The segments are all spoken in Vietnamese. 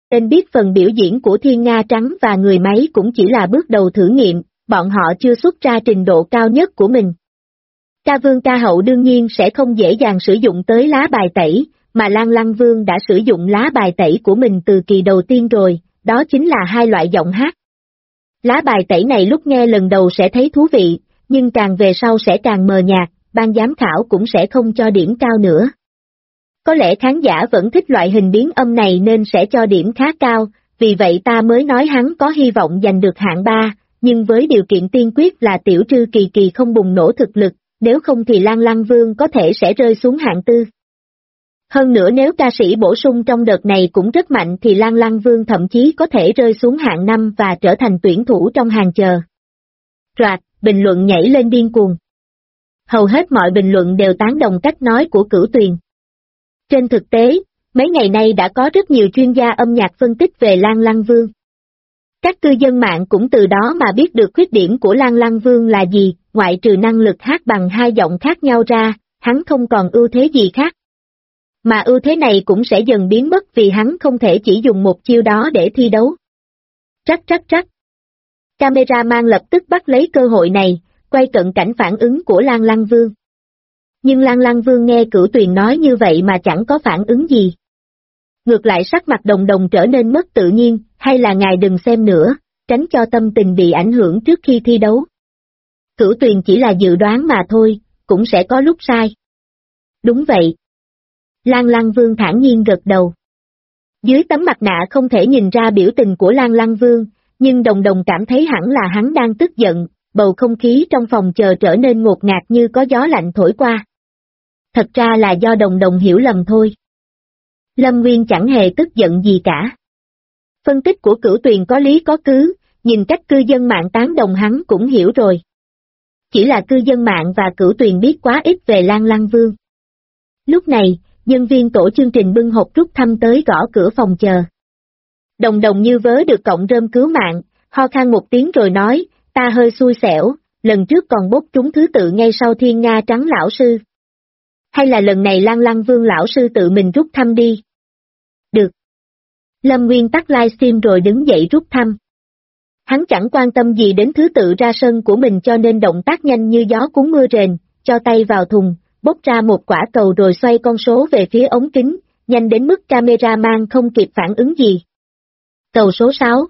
Nên biết phần biểu diễn của Thiên Nga Trắng và người máy cũng chỉ là bước đầu thử nghiệm, bọn họ chưa xuất ra trình độ cao nhất của mình. Ca Vương ca hậu đương nhiên sẽ không dễ dàng sử dụng tới lá bài tẩy, mà Lan Lăng Vương đã sử dụng lá bài tẩy của mình từ kỳ đầu tiên rồi, đó chính là hai loại giọng hát. Lá bài tẩy này lúc nghe lần đầu sẽ thấy thú vị, nhưng càng về sau sẽ càng mờ nhạt, ban giám khảo cũng sẽ không cho điểm cao nữa. Có lẽ khán giả vẫn thích loại hình biến âm này nên sẽ cho điểm khá cao, vì vậy ta mới nói hắn có hy vọng giành được hạng 3, nhưng với điều kiện tiên quyết là Tiểu Trư Kỳ Kỳ không bùng nổ thực lực, nếu không thì Lan Lăng Vương có thể sẽ rơi xuống hạng 4. Hơn nữa nếu ca sĩ bổ sung trong đợt này cũng rất mạnh thì Lan Lăng Vương thậm chí có thể rơi xuống hạng 5 và trở thành tuyển thủ trong hàng chờ. Roạt, bình luận nhảy lên điên cuồng. Hầu hết mọi bình luận đều tán đồng cách nói của Cửu Tuyền. Trên thực tế, mấy ngày nay đã có rất nhiều chuyên gia âm nhạc phân tích về Lan Lăng Vương. Các cư dân mạng cũng từ đó mà biết được khuyết điểm của Lan Lăng Vương là gì, ngoại trừ năng lực hát bằng hai giọng khác nhau ra, hắn không còn ưu thế gì khác. Mà ưu thế này cũng sẽ dần biến mất vì hắn không thể chỉ dùng một chiêu đó để thi đấu. Rắc. Cameraman lập tức bắt lấy cơ hội này, quay cận cảnh phản ứng của Lan Lăng Vương. Nhưng Lan Lăng Vương nghe Cửu Tuyền nói như vậy mà chẳng có phản ứng gì. Ngược lại sắc mặt Đồng Đồng trở nên mất tự nhiên, hay là ngài đừng xem nữa, tránh cho tâm tình bị ảnh hưởng trước khi thi đấu. Cửu Tuyền chỉ là dự đoán mà thôi, cũng sẽ có lúc sai. Đúng vậy. Lan Lăng Vương thản nhiên gật đầu. Dưới tấm mặt nạ không thể nhìn ra biểu tình của Lan Lăng Vương, nhưng Đồng Đồng cảm thấy hẳn là hắn đang tức giận, bầu không khí trong phòng chờ trở nên ngột ngạt như có gió lạnh thổi qua. Thật ra là do Đồng Đồng hiểu lầm thôi. Lâm Nguyên chẳng hề tức giận gì cả. Phân tích của Cửu Tuyền có lý có cứ, nhìn cách cư dân mạng tán đồng hắn cũng hiểu rồi. Chỉ là cư dân mạng và Cửu Tuyền biết quá ít về Lan Lăng Vương. Lúc này, nhân viên tổ chương trình bưng hộp rút thăm tới gõ cửa phòng chờ. Đồng Đồng như vớ được cọng rơm cứu mạng, ho khan một tiếng rồi nói, ta hơi xui xẻo, lần trước còn bốc trúng thứ tự ngay sau Thiên Nga Trắng lão sư. Hay là lần này Lan Lăng Vương lão sư tự mình rút thăm đi? Được. Lâm Nguyên tắt livestream rồi đứng dậy rút thăm. Hắn chẳng quan tâm gì đến thứ tự ra sân của mình cho nên động tác nhanh như gió cuốn mưa rền, cho tay vào thùng, bốc ra một quả cầu rồi xoay con số về phía ống kính, nhanh đến mức cameraman không kịp phản ứng gì. Cầu số 6.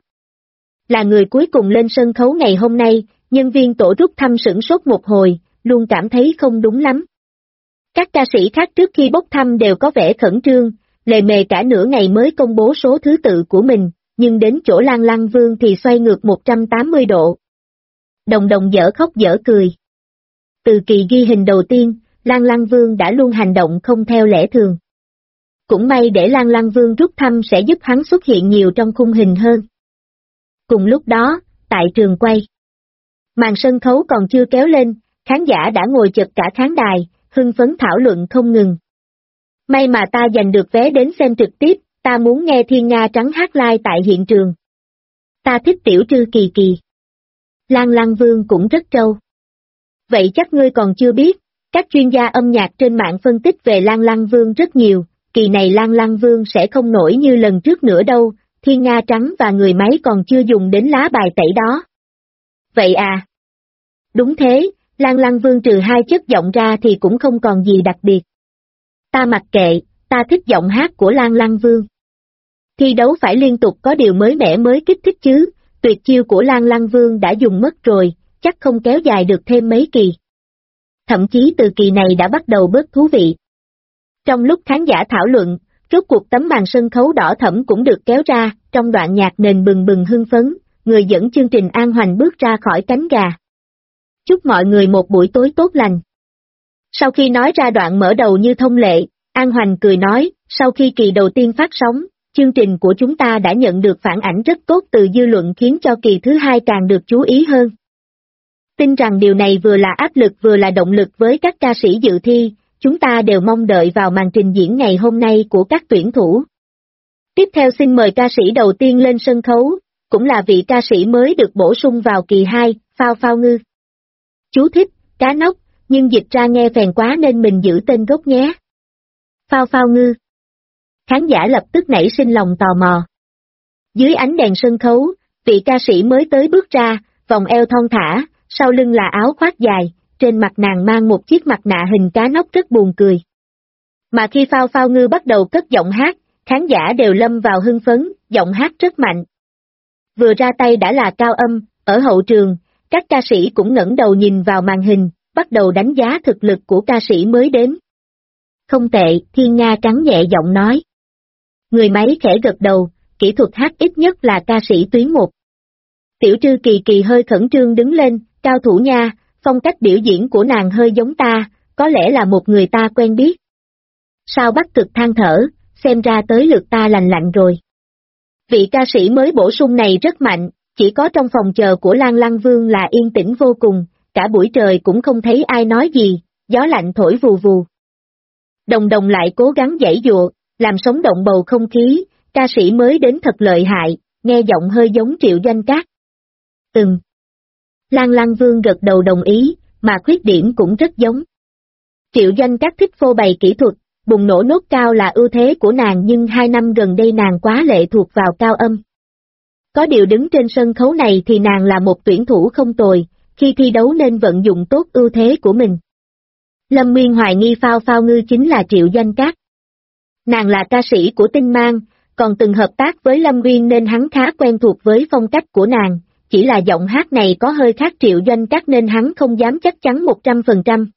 Là người cuối cùng lên sân khấu ngày hôm nay, nhân viên tổ rút thăm sửng sốt một hồi, luôn cảm thấy không đúng lắm. Các ca sĩ khác trước khi bốc thăm đều có vẻ khẩn trương, lề mề cả nửa ngày mới công bố số thứ tự của mình, nhưng đến chỗ Lan Lăng Vương thì xoay ngược 180 độ. Đồng Đồng dở khóc dở cười. Từ kỳ ghi hình đầu tiên, Lan Lăng Vương đã luôn hành động không theo lẽ thường. Cũng may để Lan Lăng Vương rút thăm sẽ giúp hắn xuất hiện nhiều trong khung hình hơn. Cùng lúc đó, tại trường quay, màn sân khấu còn chưa kéo lên, khán giả đã ngồi chật cả khán đài, hưng phấn thảo luận không ngừng. May mà ta giành được vé đến xem trực tiếp, ta muốn nghe Thiên Nga Trắng hát live tại hiện trường. Ta thích Tiểu Trư Kỳ Kỳ. Lan Lăng Vương cũng rất trâu. Vậy chắc ngươi còn chưa biết, các chuyên gia âm nhạc trên mạng phân tích về Lan Lăng Vương rất nhiều, kỳ này Lan Lăng Vương sẽ không nổi như lần trước nữa đâu, Thiên Nga Trắng và người máy còn chưa dùng đến lá bài tẩy đó. Vậy à? Đúng thế, Lan Lăng Vương trừ hai chất giọng ra thì cũng không còn gì đặc biệt. Ta mặc kệ, ta thích giọng hát của Lan Lăng Vương. Thi đấu phải liên tục có điều mới mẻ mới kích thích chứ, tuyệt chiêu của Lan Lăng Vương đã dùng mất rồi, chắc không kéo dài được thêm mấy kỳ. Thậm chí từ kỳ này đã bắt đầu bớt thú vị. Trong lúc khán giả thảo luận, rốt cuộc tấm màn sân khấu đỏ thẫm cũng được kéo ra, trong đoạn nhạc nền bừng bừng hưng phấn, người dẫn chương trình An Hoành bước ra khỏi cánh gà. Chúc mọi người một buổi tối tốt lành. Sau khi nói ra đoạn mở đầu như thông lệ, An Hoành cười nói, sau khi kỳ đầu tiên phát sóng, chương trình của chúng ta đã nhận được phản ảnh rất tốt từ dư luận khiến cho kỳ thứ hai càng được chú ý hơn. Tin rằng điều này vừa là áp lực vừa là động lực với các ca sĩ dự thi, chúng ta đều mong đợi vào màn trình diễn ngày hôm nay của các tuyển thủ. Tiếp theo xin mời ca sĩ đầu tiên lên sân khấu, cũng là vị ca sĩ mới được bổ sung vào kỳ 2, Phao Phao Ngư. Chú thích, cá nóc, nhưng dịch ra nghe phèn quá nên mình giữ tên gốc nhé. Phao Phao Ngư. Khán giả lập tức nảy sinh lòng tò mò. Dưới ánh đèn sân khấu, vị ca sĩ mới tới bước ra, vòng eo thon thả, sau lưng là áo khoác dài, trên mặt nàng mang một chiếc mặt nạ hình cá nóc rất buồn cười. Mà khi Phao Phao Ngư bắt đầu cất giọng hát, khán giả đều lâm vào hưng phấn, giọng hát rất mạnh. Vừa ra tay đã là cao âm, ở hậu trường, các ca sĩ cũng ngẩng đầu nhìn vào màn hình, bắt đầu đánh giá thực lực của ca sĩ mới đến. Không tệ, Thiên Nga Trắng nhẹ giọng nói. Người máy khẽ gật đầu, kỹ thuật hát ít nhất là ca sĩ tuyến 1. Tiểu Trư Kỳ Kỳ hơi khẩn trương đứng lên, cao thủ nha, phong cách biểu diễn của nàng hơi giống ta, có lẽ là một người ta quen biết. Sao Bắc Cực than thở, xem ra tới lượt ta lành lạnh rồi. Vị ca sĩ mới bổ sung này rất mạnh, chỉ có trong phòng chờ của Lan Lăng Vương là yên tĩnh vô cùng, cả buổi trời cũng không thấy ai nói gì, gió lạnh thổi vù vù. Đồng Đồng lại cố gắng giãy giụa, làm sống động bầu không khí, ca sĩ mới đến thật lợi hại, nghe giọng hơi giống Triệu Doanh Cát. Lan Lăng Vương gật đầu đồng ý, mà khuyết điểm cũng rất giống. Triệu Doanh Cát thích phô bày kỹ thuật, bùng nổ nốt cao là ưu thế của nàng nhưng 2 năm gần đây nàng quá lệ thuộc vào cao âm. Có điều đứng trên sân khấu này thì nàng là một tuyển thủ không tồi, khi thi đấu nên vận dụng tốt ưu thế của mình. Lâm Nguyên hoài nghi Phao Phao Ngư chính là Triệu Doanh Cát. Nàng là ca sĩ của Tinh Mang, còn từng hợp tác với Lâm Nguyên nên hắn khá quen thuộc với phong cách của nàng, chỉ là giọng hát này có hơi khác Triệu Doanh Cát nên hắn không dám chắc chắn 100%.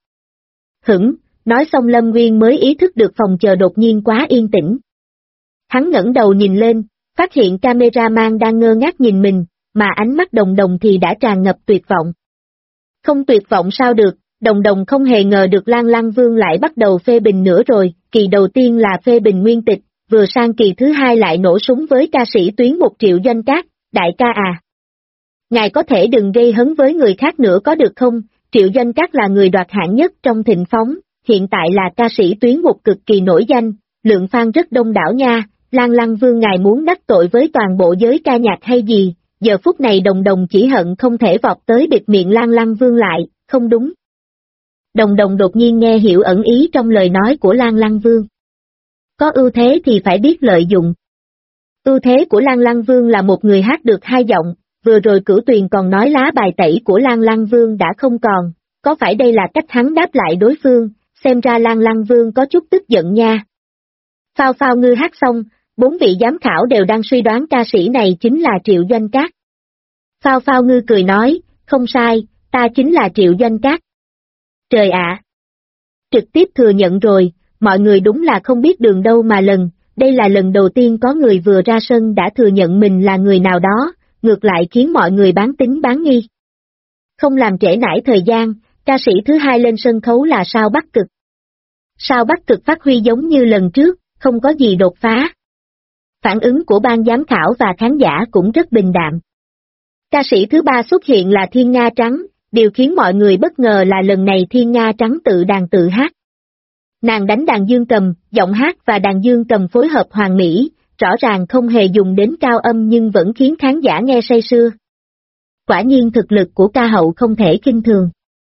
Nói xong Lâm Nguyên mới ý thức được phòng chờ đột nhiên quá yên tĩnh. Hắn ngẩng đầu nhìn lên, phát hiện cameraman đang ngơ ngác nhìn mình, mà ánh mắt Đồng Đồng thì đã tràn ngập tuyệt vọng. Không tuyệt vọng sao được, Đồng Đồng không hề ngờ được Lan Lăng Vương lại bắt đầu phê bình nữa rồi, kỳ đầu tiên là phê bình nguyên tịch, vừa sang kỳ thứ hai lại nổ súng với ca sĩ tuyến 1 Triệu Doanh Cát, đại ca à. Ngài có thể đừng gây hấn với người khác nữa có được không, Triệu Doanh Cát là người đoạt hạng nhất trong Thịnh Phóng, hiện tại là ca sĩ tuyến 1 cực kỳ nổi danh, lượng fan rất đông đảo nha, Lan Lăng Vương ngài muốn đắc tội với toàn bộ giới ca nhạc hay gì, giờ phút này Đồng Đồng chỉ hận không thể vọt tới bịt miệng Lan Lăng Vương lại, không đúng. Đồng Đồng đột nhiên nghe hiểu ẩn ý trong lời nói của Lan Lăng Vương. Có ưu thế thì phải biết lợi dụng. Ưu thế của Lan Lăng Vương là một người hát được 2 giọng, vừa rồi Cửu Tuyền còn nói lá bài tẩy của Lan Lăng Vương đã không còn, có phải đây là cách hắn đáp lại đối phương, xem ra Lan Lăng Vương có chút tức giận nha. Phao Phao Ngư hát xong, 4 vị giám khảo đều đang suy đoán ca sĩ này chính là Triệu Doanh Cát. Phao Phao Ngư cười nói, không sai, ta chính là Triệu Doanh Cát. Trời ạ! Trực tiếp thừa nhận rồi, mọi người đúng là không biết đường đâu mà lần, đây là lần đầu tiên có người vừa ra sân đã thừa nhận mình là người nào đó, ngược lại khiến mọi người bán tín bán nghi. Không làm trễ nải thời gian, ca sĩ thứ hai lên sân khấu là Sao Bắc Cực. Sao Bắc Cực phát huy giống như lần trước, không có gì đột phá. Phản ứng của ban giám khảo và khán giả cũng rất bình đạm. Ca sĩ thứ ba xuất hiện là Thiên Nga Trắng, điều khiến mọi người bất ngờ là lần này Thiên Nga Trắng tự đàn tự hát. Nàng đánh đàn dương cầm, giọng hát và đàn dương cầm phối hợp hoàn mỹ, rõ ràng không hề dùng đến cao âm nhưng vẫn khiến khán giả nghe say sưa. Quả nhiên thực lực của ca hậu không thể khinh thường.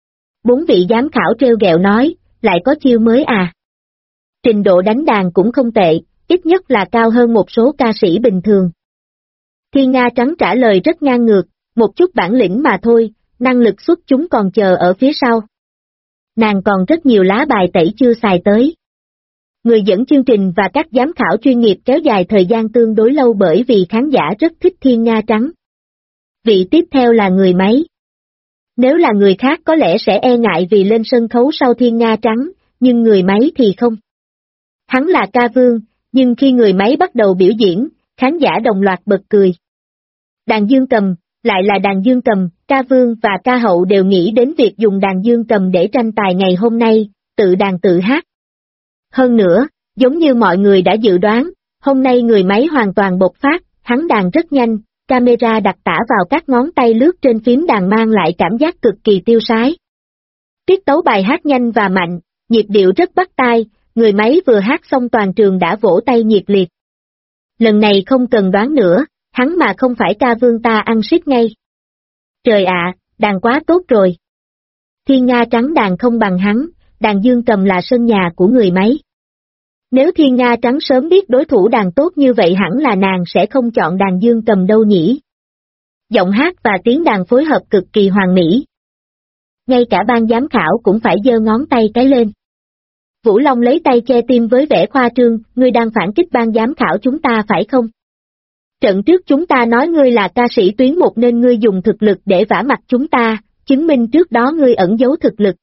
4 vị giám khảo trêu ghẹo nói, lại có chiêu mới à. Trình độ đánh đàn cũng không tệ, ít nhất là cao hơn một số ca sĩ bình thường. Thiên Nga Trắng trả lời rất ngang ngược, một chút bản lĩnh mà thôi, năng lực xuất chúng còn chờ ở phía sau. Nàng còn rất nhiều lá bài tẩy chưa xài tới. Người dẫn chương trình và các giám khảo chuyên nghiệp kéo dài thời gian tương đối lâu bởi vì khán giả rất thích Thiên Nga Trắng. Vị tiếp theo là người máy. Nếu là người khác có lẽ sẽ e ngại vì lên sân khấu sau Thiên Nga Trắng, nhưng người máy thì không. Hắn là ca vương, nhưng khi người máy bắt đầu biểu diễn, khán giả đồng loạt bật cười. Đàn dương cầm, lại là đàn dương cầm, ca vương và ca hậu đều nghĩ đến việc dùng đàn dương cầm để tranh tài ngày hôm nay, tự đàn tự hát. Hơn nữa, giống như mọi người đã dự đoán, hôm nay người máy hoàn toàn bộc phát, hắn đàn rất nhanh, camera đặt tả vào các ngón tay lướt trên phím đàn mang lại cảm giác cực kỳ tiêu sái. Tiết tấu bài hát nhanh và mạnh, nhịp điệu rất bắt tai, người máy vừa hát xong toàn trường đã vỗ tay nhiệt liệt. Lần này không cần đoán nữa, hắn mà không phải ca vương ta ăn ship ngay. Trời ạ, đàn quá tốt rồi. Thiên Nga Trắng đàn không bằng hắn, đàn dương cầm là sân nhà của người máy. Nếu Thiên Nga Trắng sớm biết đối thủ đàn tốt như vậy hẳn là nàng sẽ không chọn đàn dương cầm đâu nhỉ. Giọng hát và tiếng đàn phối hợp cực kỳ hoàn mỹ. Ngay cả ban giám khảo cũng phải giơ ngón tay cái lên. Vũ Long lấy tay che tim với vẻ khoa trương, ngươi đang phản kích ban giám khảo chúng ta phải không? Trận trước chúng ta nói ngươi là ca sĩ tuyến một nên ngươi dùng thực lực để vả mặt chúng ta, chứng minh trước đó ngươi ẩn giấu thực lực.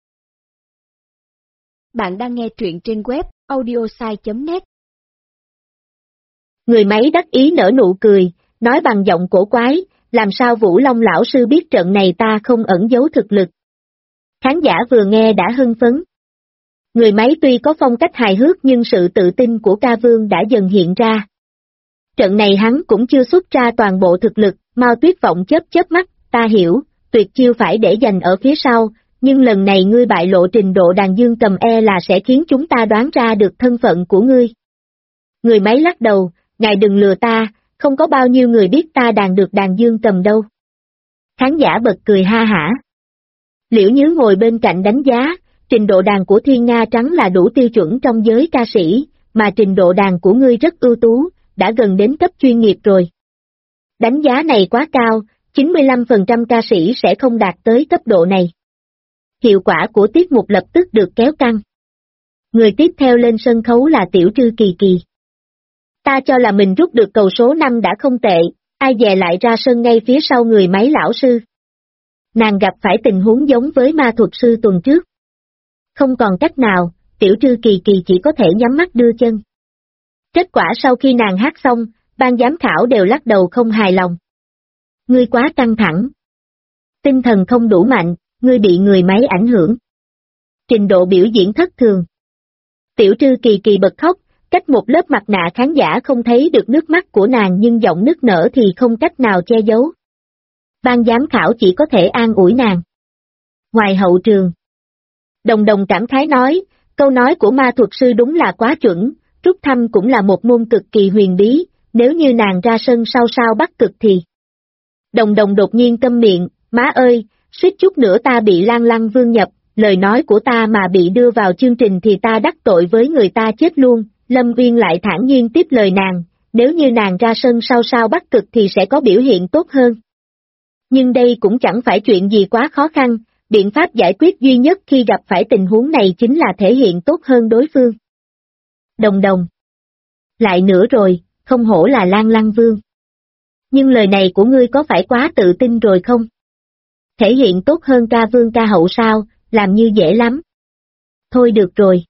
Bạn đang nghe truyện trên web audiosai.net. Người máy đắc ý nở nụ cười, nói bằng giọng cổ quái, làm sao Vũ Long lão sư biết trận này ta không ẩn giấu thực lực. Khán giả vừa nghe đã hưng phấn. Người máy tuy có phong cách hài hước nhưng sự tự tin của ca vương đã dần hiện ra. Trận này hắn cũng chưa xuất ra toàn bộ thực lực, Mao Tuyết Vọng chớp mắt, ta hiểu, tuyệt chiêu phải để dành ở phía sau, nhưng lần này ngươi bại lộ trình độ đàn dương cầm là sẽ khiến chúng ta đoán ra được thân phận của ngươi. Người máy lắc đầu, ngài đừng lừa ta, không có bao nhiêu người biết ta đàn được đàn dương cầm đâu. Khán giả bật cười ha hả. Liễu Nhứ ngồi bên cạnh đánh giá, trình độ đàn của Thiên Nga Trắng là đủ tiêu chuẩn trong giới ca sĩ, mà trình độ đàn của ngươi rất ưu tú, đã gần đến cấp chuyên nghiệp rồi. Đánh giá này quá cao, 95% ca sĩ sẽ không đạt tới cấp độ này. Hiệu quả của tiết mục lập tức được kéo căng. Người tiếp theo lên sân khấu là Tiểu Trư Kỳ Kỳ. Ta cho là mình rút được cầu số 5 đã không tệ, ai dè lại ra sân ngay phía sau người máy lão sư. Nàng gặp phải tình huống giống với ma thuật sư tuần trước. Không còn cách nào, Tiểu Trư Kỳ Kỳ chỉ có thể nhắm mắt đưa chân. Kết quả sau khi nàng hát xong, ban giám khảo đều lắc đầu không hài lòng. Ngươi quá căng thẳng. Tinh thần không đủ mạnh, ngươi bị người máy ảnh hưởng. Trình độ biểu diễn thất thường. Tiểu Trư Kỳ Kỳ bật khóc, cách một lớp mặt nạ khán giả không thấy được nước mắt của nàng nhưng giọng nức nở thì không cách nào che giấu. Ban giám khảo chỉ có thể an ủi nàng. Ngoài hậu trường, Đồng Đồng cảm khái nói, câu nói của ma thuật sư đúng là quá chuẩn, rút thăm cũng là một môn cực kỳ huyền bí, nếu như nàng ra sân sao sao bắt cực thì. Đồng Đồng đột nhiên câm miệng, má ơi, suýt chút nữa ta bị Lan Lăng Vương nhập, lời nói của ta mà bị đưa vào chương trình thì ta đắc tội với người ta chết luôn. Lâm Uyên lại thản nhiên tiếp lời nàng, nếu như nàng ra sân sao sao bắt cực thì sẽ có biểu hiện tốt hơn. Nhưng đây cũng chẳng phải chuyện gì quá khó khăn, biện pháp giải quyết duy nhất khi gặp phải tình huống này chính là thể hiện tốt hơn đối phương. Đồng Đồng. Lại nữa rồi, không hổ là Lan Lăng Vương. Nhưng lời này của ngươi có phải quá tự tin rồi không? Thể hiện tốt hơn ca vương ca hậu sao, làm như dễ lắm. Thôi được rồi.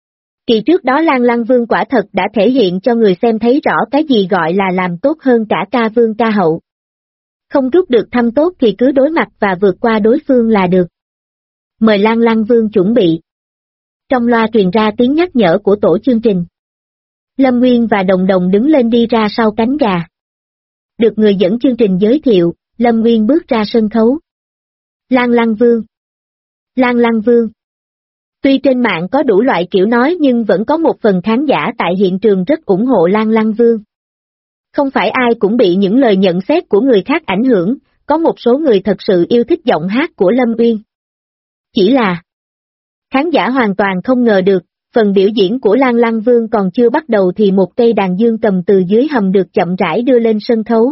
Kỳ trước đó Lan Lăng Vương quả thật đã thể hiện cho người xem thấy rõ cái gì gọi là làm tốt hơn cả ca vương ca hậu. Không rút được thăm tốt thì cứ đối mặt và vượt qua đối phương là được. Mời Lan Lăng Vương chuẩn bị. Trong loa truyền ra tiếng nhắc nhở của tổ chương trình. Lâm Nguyên và Đồng Đồng đứng lên đi ra sau cánh gà. Được người dẫn chương trình giới thiệu, Lâm Nguyên bước ra sân khấu. Lan Lăng Vương. Lan Lăng Vương. Tuy trên mạng có đủ loại kiểu nói nhưng vẫn có một phần khán giả tại hiện trường rất ủng hộ Lan Lăng Vương. Không phải ai cũng bị những lời nhận xét của người khác ảnh hưởng, có một số người thật sự yêu thích giọng hát của Lâm Uyên. Chỉ là khán giả hoàn toàn không ngờ được, phần biểu diễn của Lan Lăng Vương còn chưa bắt đầu thì một cây đàn dương cầm từ dưới hầm được chậm rãi đưa lên sân khấu.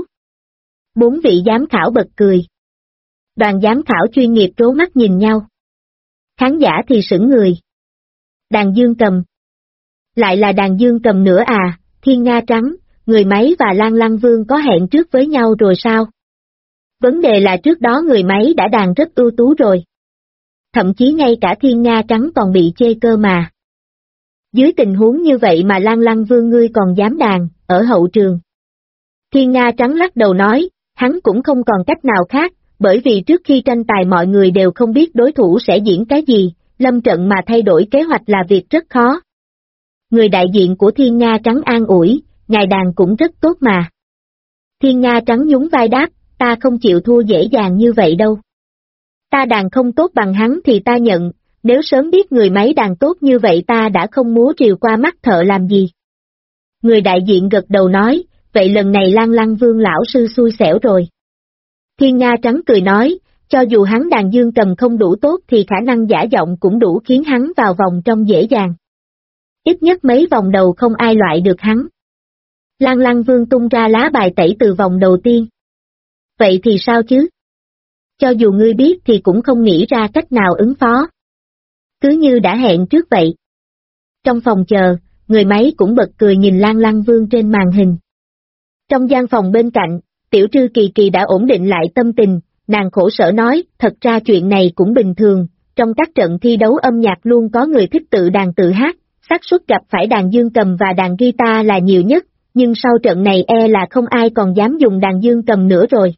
4 vị giám khảo bật cười. Đoàn giám khảo chuyên nghiệp trố mắt nhìn nhau. Khán giả thì sững người. Đàn dương cầm. Lại là đàn dương cầm nữa à, Thiên Nga Trắng, người máy và Lan Lăng Vương có hẹn trước với nhau rồi sao? Vấn đề là trước đó người máy đã đàn rất ưu tú rồi. Thậm chí ngay cả Thiên Nga Trắng còn bị chê cơ mà. Dưới tình huống như vậy mà Lan Lăng Vương ngươi còn dám đàn, ở hậu trường. Thiên Nga Trắng lắc đầu nói, hắn cũng không còn cách nào khác, bởi vì trước khi tranh tài mọi người đều không biết đối thủ sẽ diễn cái gì, lâm trận mà thay đổi kế hoạch là việc rất khó. Người đại diện của Thiên Nga Trắng an ủi, ngài đàn cũng rất tốt mà. Thiên Nga Trắng nhún vai đáp, ta không chịu thua dễ dàng như vậy đâu. Ta đàn không tốt bằng hắn thì ta nhận, nếu sớm biết người máy đàn tốt như vậy ta đã không múa rìu qua mắt thợ làm gì. Người đại diện gật đầu nói, vậy lần này Lan Lăng Vương lão sư xui xẻo rồi. Thiên Nga Trắng cười nói, cho dù hắn đàn dương cầm không đủ tốt thì khả năng giả giọng cũng đủ khiến hắn vào vòng trong dễ dàng. Ít nhất mấy vòng đầu không ai loại được hắn. Lăng Lăng Vương tung ra lá bài tẩy từ vòng đầu tiên. Vậy thì sao chứ? Cho dù ngươi biết thì cũng không nghĩ ra cách nào ứng phó. Cứ như đã hẹn trước vậy. Trong phòng chờ, người máy cũng bật cười nhìn Lăng Lăng Vương trên màn hình. Trong gian phòng bên cạnh, Tiểu Trư Kỳ Kỳ đã ổn định lại tâm tình, nàng khổ sở nói, thật ra chuyện này cũng bình thường, trong các trận thi đấu âm nhạc luôn có người thích tự đàn tự hát, xác suất gặp phải đàn dương cầm và đàn guitar là nhiều nhất, nhưng sau trận này là không ai còn dám dùng đàn dương cầm nữa rồi.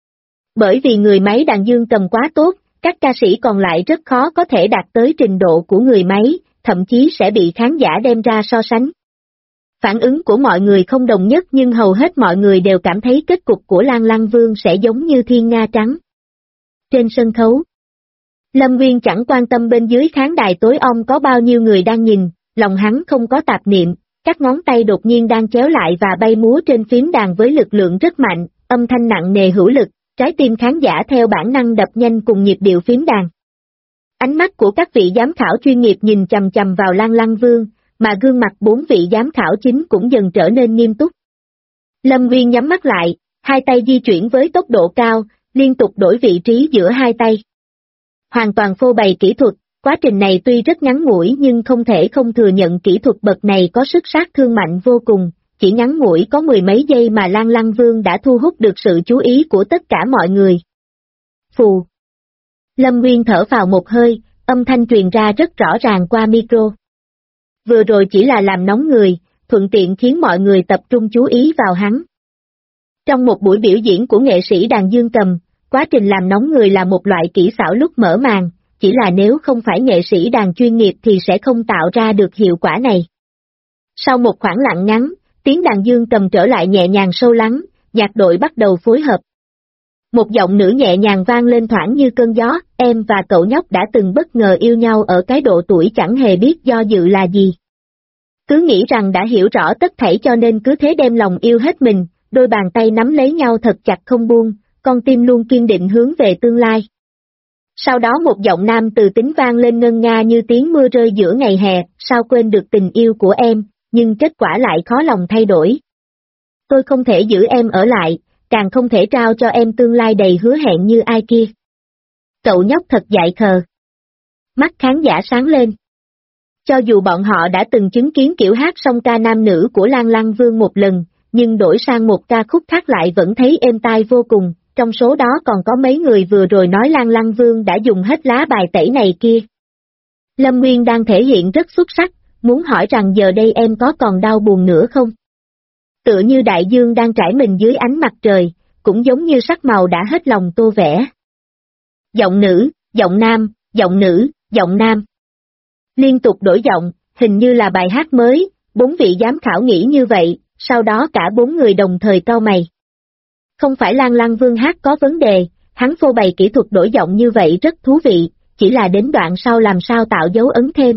Bởi vì người máy đàn dương cầm quá tốt, các ca sĩ còn lại rất khó có thể đạt tới trình độ của người máy, thậm chí sẽ bị khán giả đem ra so sánh. Phản ứng của mọi người không đồng nhất nhưng hầu hết mọi người đều cảm thấy kết cục của Lăng Lăng Vương sẽ giống như Thiên Nga Trắng. Trên sân khấu, Lâm Nguyên chẳng quan tâm bên dưới khán đài tối om có bao nhiêu người đang nhìn, lòng hắn không có tạp niệm, các ngón tay đột nhiên đang chéo lại và bay múa trên phím đàn với lực lượng rất mạnh, âm thanh nặng nề hữu lực, trái tim khán giả theo bản năng đập nhanh cùng nhịp điệu phím đàn. Ánh mắt của các vị giám khảo chuyên nghiệp nhìn chằm chằm vào Lăng Lăng Vương, mà gương mặt 4 vị giám khảo chính cũng dần trở nên nghiêm túc. Lâm Nguyên nhắm mắt lại, hai tay di chuyển với tốc độ cao, liên tục đổi vị trí giữa hai tay. Hoàn toàn phô bày kỹ thuật, quá trình này tuy rất ngắn ngủi nhưng không thể không thừa nhận kỹ thuật bậc này có sức sát thương mạnh vô cùng, chỉ ngắn ngủi có mười mấy giây mà Lăng Lăng Vương đã thu hút được sự chú ý của tất cả mọi người. Phù. Lâm Nguyên thở vào một hơi, âm thanh truyền ra rất rõ ràng qua micro. Vừa rồi chỉ là làm nóng người, thuận tiện khiến mọi người tập trung chú ý vào hắn. Trong một buổi biểu diễn của nghệ sĩ đàn dương cầm, quá trình làm nóng người là một loại kỹ xảo lúc mở màn, chỉ là nếu không phải nghệ sĩ đàn chuyên nghiệp thì sẽ không tạo ra được hiệu quả này. Sau một khoảng lặng ngắn, tiếng đàn dương cầm trở lại nhẹ nhàng sâu lắng, nhạc đội bắt đầu phối hợp. Một giọng nữ nhẹ nhàng vang lên thoảng như cơn gió, em và cậu nhóc đã từng bất ngờ yêu nhau ở cái độ tuổi chẳng hề biết do dự là gì. Cứ nghĩ rằng đã hiểu rõ tất thảy cho nên cứ thế đem lòng yêu hết mình, đôi bàn tay nắm lấy nhau thật chặt không buông, con tim luôn kiên định hướng về tương lai. Sau đó một giọng nam từ tính vang lên ngân nga như tiếng mưa rơi giữa ngày hè, sao quên được tình yêu của em, nhưng kết quả lại khó lòng thay đổi. Tôi không thể giữ em ở lại, càng không thể trao cho em tương lai đầy hứa hẹn như ai kia. Cậu nhóc thật dại khờ. Mắt khán giả sáng lên. Cho dù bọn họ đã từng chứng kiến kiểu hát song ca nam nữ của Lăng Lăng Vương một lần, nhưng đổi sang một ca khúc khác lại vẫn thấy êm tai vô cùng, trong số đó còn có mấy người vừa rồi nói Lăng Lăng Vương đã dùng hết lá bài tẩy này kia. Lâm Nguyên đang thể hiện rất xuất sắc, muốn hỏi rằng giờ đây em có còn đau buồn nữa không? Tựa như đại dương đang trải mình dưới ánh mặt trời, cũng giống như sắc màu đã hết lòng tô vẽ. Giọng nữ, giọng nam, giọng nữ, giọng nam. Liên tục đổi giọng, hình như là bài hát mới, 4 vị giám khảo nghĩ như vậy, sau đó cả 4 người đồng thời cau mày. Không phải Lăng Lăng Vương hát có vấn đề, hắn phô bày kỹ thuật đổi giọng như vậy rất thú vị, chỉ là đến đoạn sau làm sao tạo dấu ấn thêm.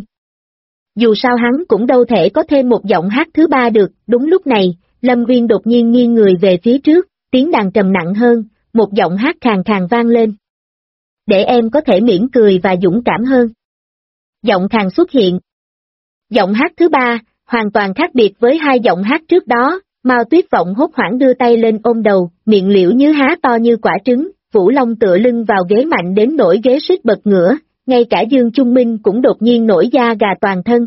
Dù sao hắn cũng đâu thể có thêm một giọng hát thứ ba được, đúng lúc này, Lâm Nguyên đột nhiên nghiêng người về phía trước, tiếng đàn trầm nặng hơn, một giọng hát khàn khàn vang lên. Để em có thể mỉm cười và dũng cảm hơn. Giọng khàn xuất hiện. Giọng hát thứ ba, hoàn toàn khác biệt với hai giọng hát trước đó, Mao Tuyết Vọng hốt hoảng đưa tay lên ôm đầu, miệng liễu nhứ há to như quả trứng, Vũ Long tựa lưng vào ghế mạnh đến nỗi ghế suýt bật ngửa, ngay cả Dương Trung Minh cũng đột nhiên nổi da gà toàn thân.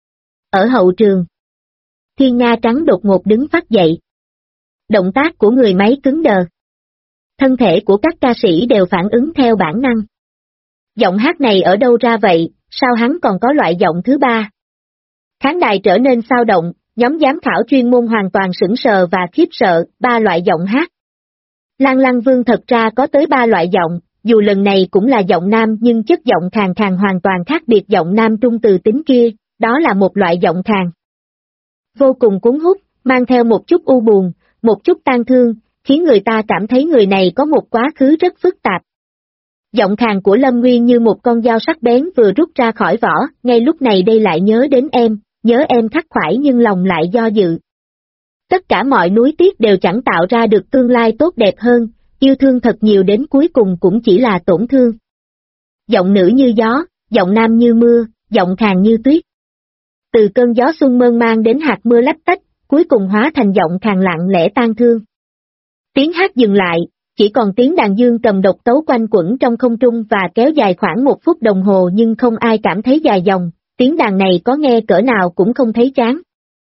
Ở hậu trường, Thiên Nga Trắng đột ngột đứng phát dậy. Động tác của người máy cứng đờ. Thân thể của các ca sĩ đều phản ứng theo bản năng. Giọng hát này ở đâu ra vậy, sao hắn còn có loại giọng thứ ba? Khán đài trở nên xao động, nhóm giám khảo chuyên môn hoàn toàn sững sờ và khiếp sợ, 3 loại giọng hát. Lăng Lăng Vương thật ra có tới 3 loại giọng, dù lần này cũng là giọng nam nhưng chất giọng khàn khàn hoàn toàn khác biệt giọng nam trung từ tính kia, đó là một loại giọng khàn. Vô cùng cuốn hút, mang theo một chút u buồn, một chút tang thương, khiến người ta cảm thấy người này có một quá khứ rất phức tạp. Giọng khàn của Lâm Nguyên như một con dao sắc bén vừa rút ra khỏi vỏ, ngay lúc này đây lại nhớ đến em, nhớ em khắc khoải nhưng lòng lại do dự. Tất cả mọi nuối tiếc đều chẳng tạo ra được tương lai tốt đẹp hơn, yêu thương thật nhiều đến cuối cùng cũng chỉ là tổn thương. Giọng nữ như gió, giọng nam như mưa, giọng khàn như tuyết. từ cơn gió xuân mơn man đến hạt mưa lách tách, cuối cùng hóa thành giọng khàn lặng lẽ tang thương. Tiếng hát dừng lại, chỉ còn tiếng đàn dương cầm độc tấu quanh quẩn trong không trung và kéo dài khoảng 1 phút đồng hồ nhưng không ai cảm thấy dài dòng, tiếng đàn này có nghe cỡ nào cũng không thấy chán.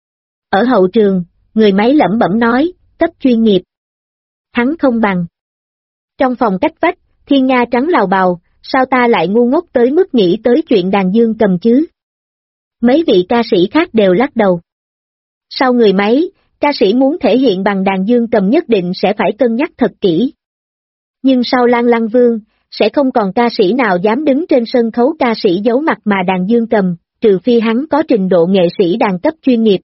Ở hậu trường, người máy lẩm bẩm nói, cấp chuyên nghiệp. Hắn không bằng. Trong phòng cách vách, Thiên Nga trắng lào bào, sao ta lại ngu ngốc tới mức nghĩ tới chuyện đàn dương cầm chứ? Mấy vị ca sĩ khác đều lắc đầu. Sau người máy, ca sĩ muốn thể hiện bằng đàn dương cầm nhất định sẽ phải cân nhắc thật kỹ. Nhưng sau Lan Lăng Vương, sẽ không còn ca sĩ nào dám đứng trên sân khấu ca sĩ giấu mặt mà đàn dương cầm, trừ phi hắn có trình độ nghệ sĩ đàn cấp chuyên nghiệp.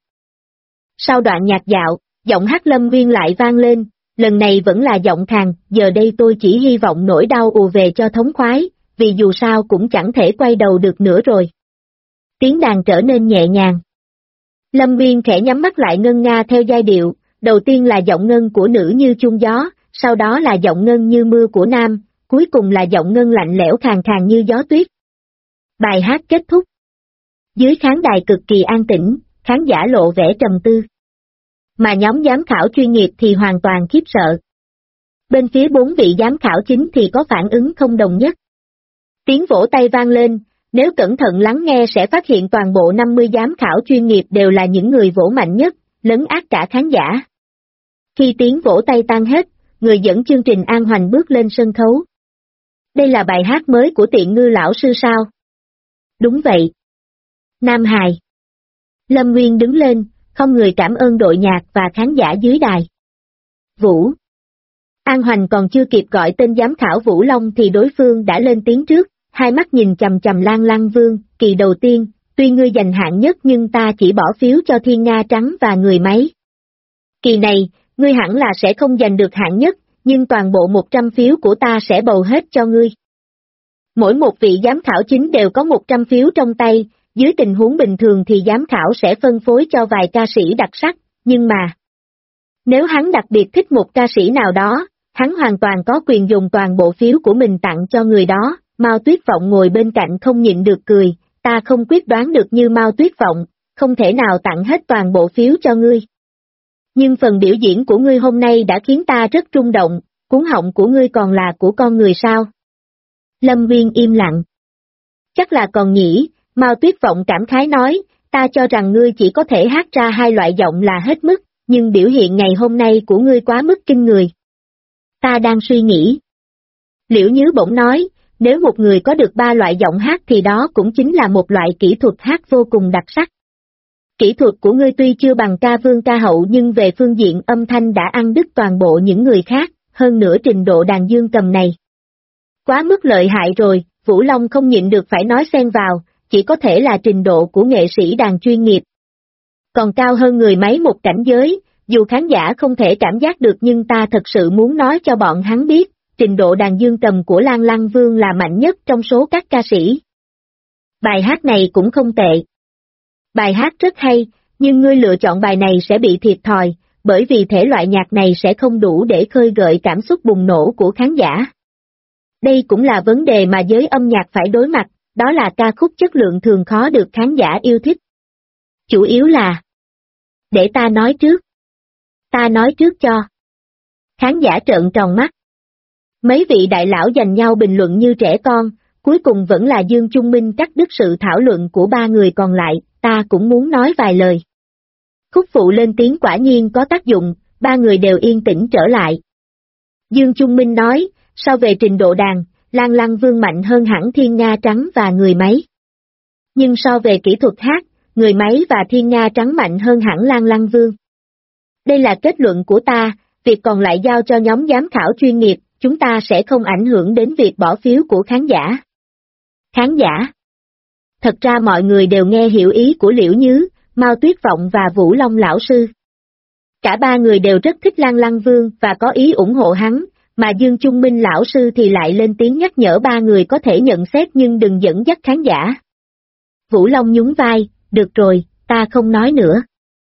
Sau đoạn nhạc dạo, giọng hát Lâm Nguyên lại vang lên, lần này vẫn là giọng khàn, giờ đây tôi chỉ hy vọng nỗi đau ùa về cho thống khoái, vì dù sao cũng chẳng thể quay đầu được nữa rồi. Tiếng đàn trở nên nhẹ nhàng. Lâm Nguyên khẽ nhắm mắt lại ngân nga theo giai điệu, đầu tiên là giọng ngân của nữ như chuông gió, sau đó là giọng ngân như mưa của nam, cuối cùng là giọng ngân lạnh lẽo khàn khàn như gió tuyết. Bài hát kết thúc. Dưới khán đài cực kỳ an tĩnh, khán giả lộ vẻ trầm tư. Mà nhóm giám khảo chuyên nghiệp thì hoàn toàn khiếp sợ. Bên phía 4 vị giám khảo chính thì có phản ứng không đồng nhất. Tiếng vỗ tay vang lên, nếu cẩn thận lắng nghe sẽ phát hiện toàn bộ 50 giám khảo chuyên nghiệp đều là những người vỗ mạnh nhất, lấn át cả khán giả. Khi tiếng vỗ tay tan hết, người dẫn chương trình An Hoành bước lên sân khấu. Đây là bài hát mới của Tiện Ngư lão sư sao? Đúng vậy. Nam hài. Lâm Nguyên đứng lên, không người cảm ơn đội nhạc và khán giả dưới đài. Vũ. An Hoành còn chưa kịp gọi tên giám khảo Vũ Long thì đối phương đã lên tiếng trước, hai mắt nhìn chằm chằm Lan Lăng Vương, kỳ đầu tiên, tuy ngươi giành hạng nhất nhưng ta chỉ bỏ phiếu cho Thiên Nga trắng và người máy. Kỳ này, ngươi hẳn là sẽ không giành được hạng nhất, nhưng toàn bộ 100 phiếu của ta sẽ bầu hết cho ngươi. Mỗi một vị giám khảo chính đều có 100 phiếu trong tay, dưới tình huống bình thường thì giám khảo sẽ phân phối cho vài ca sĩ đặc sắc, nhưng mà nếu hắn đặc biệt thích một ca sĩ nào đó, hắn hoàn toàn có quyền dùng toàn bộ phiếu của mình tặng cho người đó. Mao Tuyết Vọng ngồi bên cạnh không nhịn được cười, ta không quyết đoán được như Mao Tuyết Vọng, không thể nào tặng hết toàn bộ phiếu cho ngươi. Nhưng phần biểu diễn của ngươi hôm nay đã khiến ta rất rung động, cuống họng của ngươi còn là của con người sao? Lâm Nguyên im lặng. Chắc là còn nhỉ, Mao Tuyết Vọng cảm khái nói, ta cho rằng ngươi chỉ có thể hát ra 2 loại giọng là hết mức, nhưng biểu hiện ngày hôm nay của ngươi quá mức kinh người. Ta đang suy nghĩ. Liễu Nhứ bỗng nói, nếu một người có được 3 loại giọng hát thì đó cũng chính là một loại kỹ thuật hát vô cùng đặc sắc. Kỹ thuật của ngươi tuy chưa bằng ca vương ca hậu nhưng về phương diện âm thanh đã ăn đứt toàn bộ những người khác, hơn nữa trình độ đàn dương cầm này. Quá mức lợi hại rồi, Vũ Long không nhịn được phải nói xen vào, chỉ có thể là trình độ của nghệ sĩ đàn chuyên nghiệp. Còn cao hơn người máy một cảnh giới, dù khán giả không thể cảm giác được nhưng ta thật sự muốn nói cho bọn hắn biết, trình độ đàn dương cầm của Lan Lăng Vương là mạnh nhất trong số các ca sĩ. Bài hát này cũng không tệ. Bài hát rất hay, nhưng ngươi lựa chọn bài này sẽ bị thiệt thòi, bởi vì thể loại nhạc này sẽ không đủ để khơi gợi cảm xúc bùng nổ của khán giả. Đây cũng là vấn đề mà giới âm nhạc phải đối mặt, đó là ca khúc chất lượng thường khó được khán giả yêu thích. Chủ yếu là... Để ta nói trước. Ta nói trước cho. Khán giả trợn tròn mắt. Mấy vị đại lão giành nhau bình luận như trẻ con, cuối cùng vẫn là Dương Trung Minh cắt đứt sự thảo luận của 3 người còn lại, ta cũng muốn nói vài lời. Khúc phụ lên tiếng quả nhiên có tác dụng, 3 người đều yên tĩnh trở lại. Dương Trung Minh nói, so về trình độ đàn, Lan Lăng Vương mạnh hơn hẳn Thiên Nga trắng và người máy. Nhưng so về kỹ thuật hát, người máy và Thiên Nga trắng mạnh hơn hẳn Lan Lăng Vương. Đây là kết luận của ta, việc còn lại giao cho nhóm giám khảo chuyên nghiệp, chúng ta sẽ không ảnh hưởng đến việc bỏ phiếu của khán giả. Khán giả. Thật ra mọi người đều nghe hiểu ý của Liễu Nhứ, Mao Tuyết Vọng và Vũ Long lão sư. Cả 3 người đều rất thích Lan Lăng Vương và có ý ủng hộ hắn, mà Dương Trung Minh lão sư thì lại lên tiếng nhắc nhở 3 người có thể nhận xét nhưng đừng dẫn dắt khán giả. Vũ Long nhún vai, được rồi, ta không nói nữa.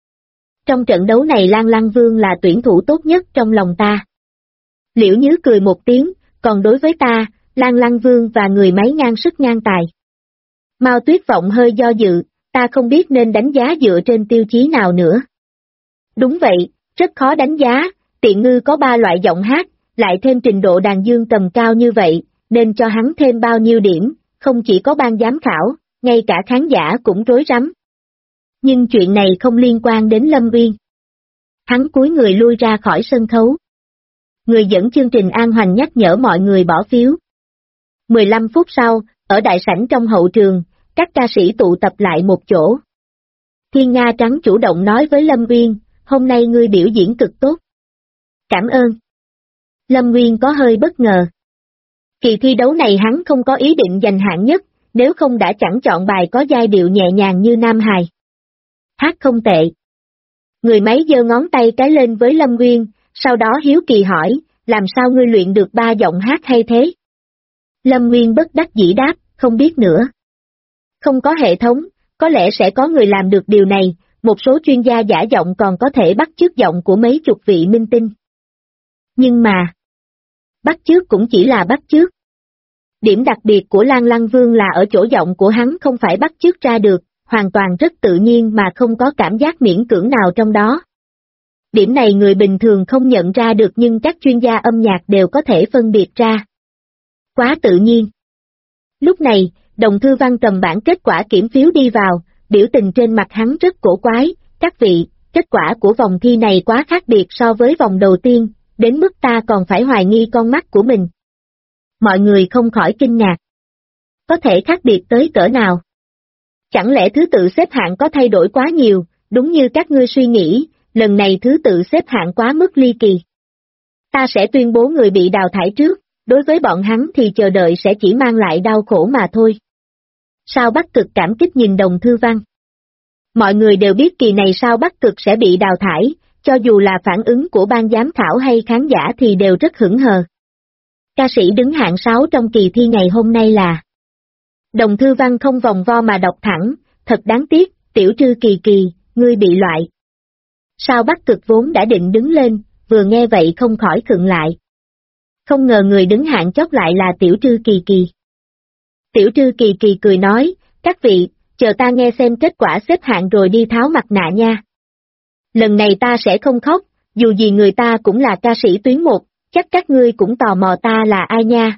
Trong trận đấu này Lan Lăng Vương là tuyển thủ tốt nhất trong lòng ta. Liễu Nhứ cười một tiếng, còn đối với ta, Lan Lăng Vương và người máy ngang sức ngang tài. Mao Tuyết Vọng hơi do dự, ta không biết nên đánh giá dựa trên tiêu chí nào nữa. Đúng vậy, rất khó đánh giá, Tiện Ngư có 3 loại giọng hát, lại thêm trình độ đàn dương tầm cao như vậy, nên cho hắn thêm bao nhiêu điểm, không chỉ có ban giám khảo, ngay cả khán giả cũng rối rắm. Nhưng chuyện này không liên quan đến Lâm Uyên. Hắn cúi người lui ra khỏi sân khấu. Người dẫn chương trình An Hoành nhắc nhở mọi người bỏ phiếu. 15 phút sau, ở đại sảnh trong hậu trường, các ca sĩ tụ tập lại một chỗ. Thiên Nga Trắng chủ động nói với Lâm Uyên, hôm nay ngươi biểu diễn cực tốt. Cảm ơn. Lâm Uyên có hơi bất ngờ. Kỳ thi đấu này hắn không có ý định giành hạng nhất, nếu không đã chẳng chọn bài có giai điệu nhẹ nhàng như Nam Hài. Hát không tệ. Người máy giơ ngón tay cái lên với Lâm Uyên, sau đó hiếu kỳ hỏi, làm sao ngươi luyện được 3 giọng hát hay thế? Lâm Uyên bất đắc dĩ đáp, không biết nữa. Không có hệ thống, có lẽ sẽ có người làm được điều này, một số chuyên gia giả giọng còn có thể bắt chước giọng của mấy chục vị minh tinh. Nhưng mà, bắt chước cũng chỉ là bắt chước. Điểm đặc biệt của Lan Lăng Vương là ở chỗ giọng của hắn không phải bắt chước ra được, hoàn toàn rất tự nhiên mà không có cảm giác miễn cưỡng nào trong đó. Điểm này người bình thường không nhận ra được nhưng các chuyên gia âm nhạc đều có thể phân biệt ra. Quá tự nhiên. Lúc này, Đồng Thư Văn cầm bản kết quả kiểm phiếu đi vào, biểu tình trên mặt hắn rất cổ quái, các vị, kết quả của vòng thi này quá khác biệt so với vòng đầu tiên, đến mức ta còn phải hoài nghi con mắt của mình. Mọi người không khỏi kinh ngạc. Có thể khác biệt tới cỡ nào? Chẳng lẽ thứ tự xếp hạng có thay đổi quá nhiều, đúng như các ngươi suy nghĩ, lần này thứ tự xếp hạng quá mức ly kỳ. Ta sẽ tuyên bố người bị đào thải trước, đối với bọn hắn thì chờ đợi sẽ chỉ mang lại đau khổ mà thôi. Sao Bắc Cực cảm kích nhìn Đồng Thư Văn. Mọi người đều biết kỳ này Sao Bắc Cực sẽ bị đào thải, cho dù là phản ứng của ban giám khảo hay khán giả thì đều rất hững hờ. Ca sĩ đứng hạng 6 trong kỳ thi ngày hôm nay là Đồng Thư Văn không vòng vo mà đọc thẳng, thật đáng tiếc, Tiểu Trư Kỳ Kỳ, ngươi bị loại. Sao Bắc Cực vốn đã định đứng lên, vừa nghe vậy không khỏi khựng lại. Không ngờ người đứng hạng chót lại là Tiểu Trư Kỳ Kỳ. Tiểu Trư Kỳ Kỳ cười nói, các vị, chờ ta nghe xem kết quả xếp hạng rồi đi tháo mặt nạ nha. Lần này ta sẽ không khóc, dù gì người ta cũng là ca sĩ tuyến 1, chắc các ngươi cũng tò mò ta là ai nha.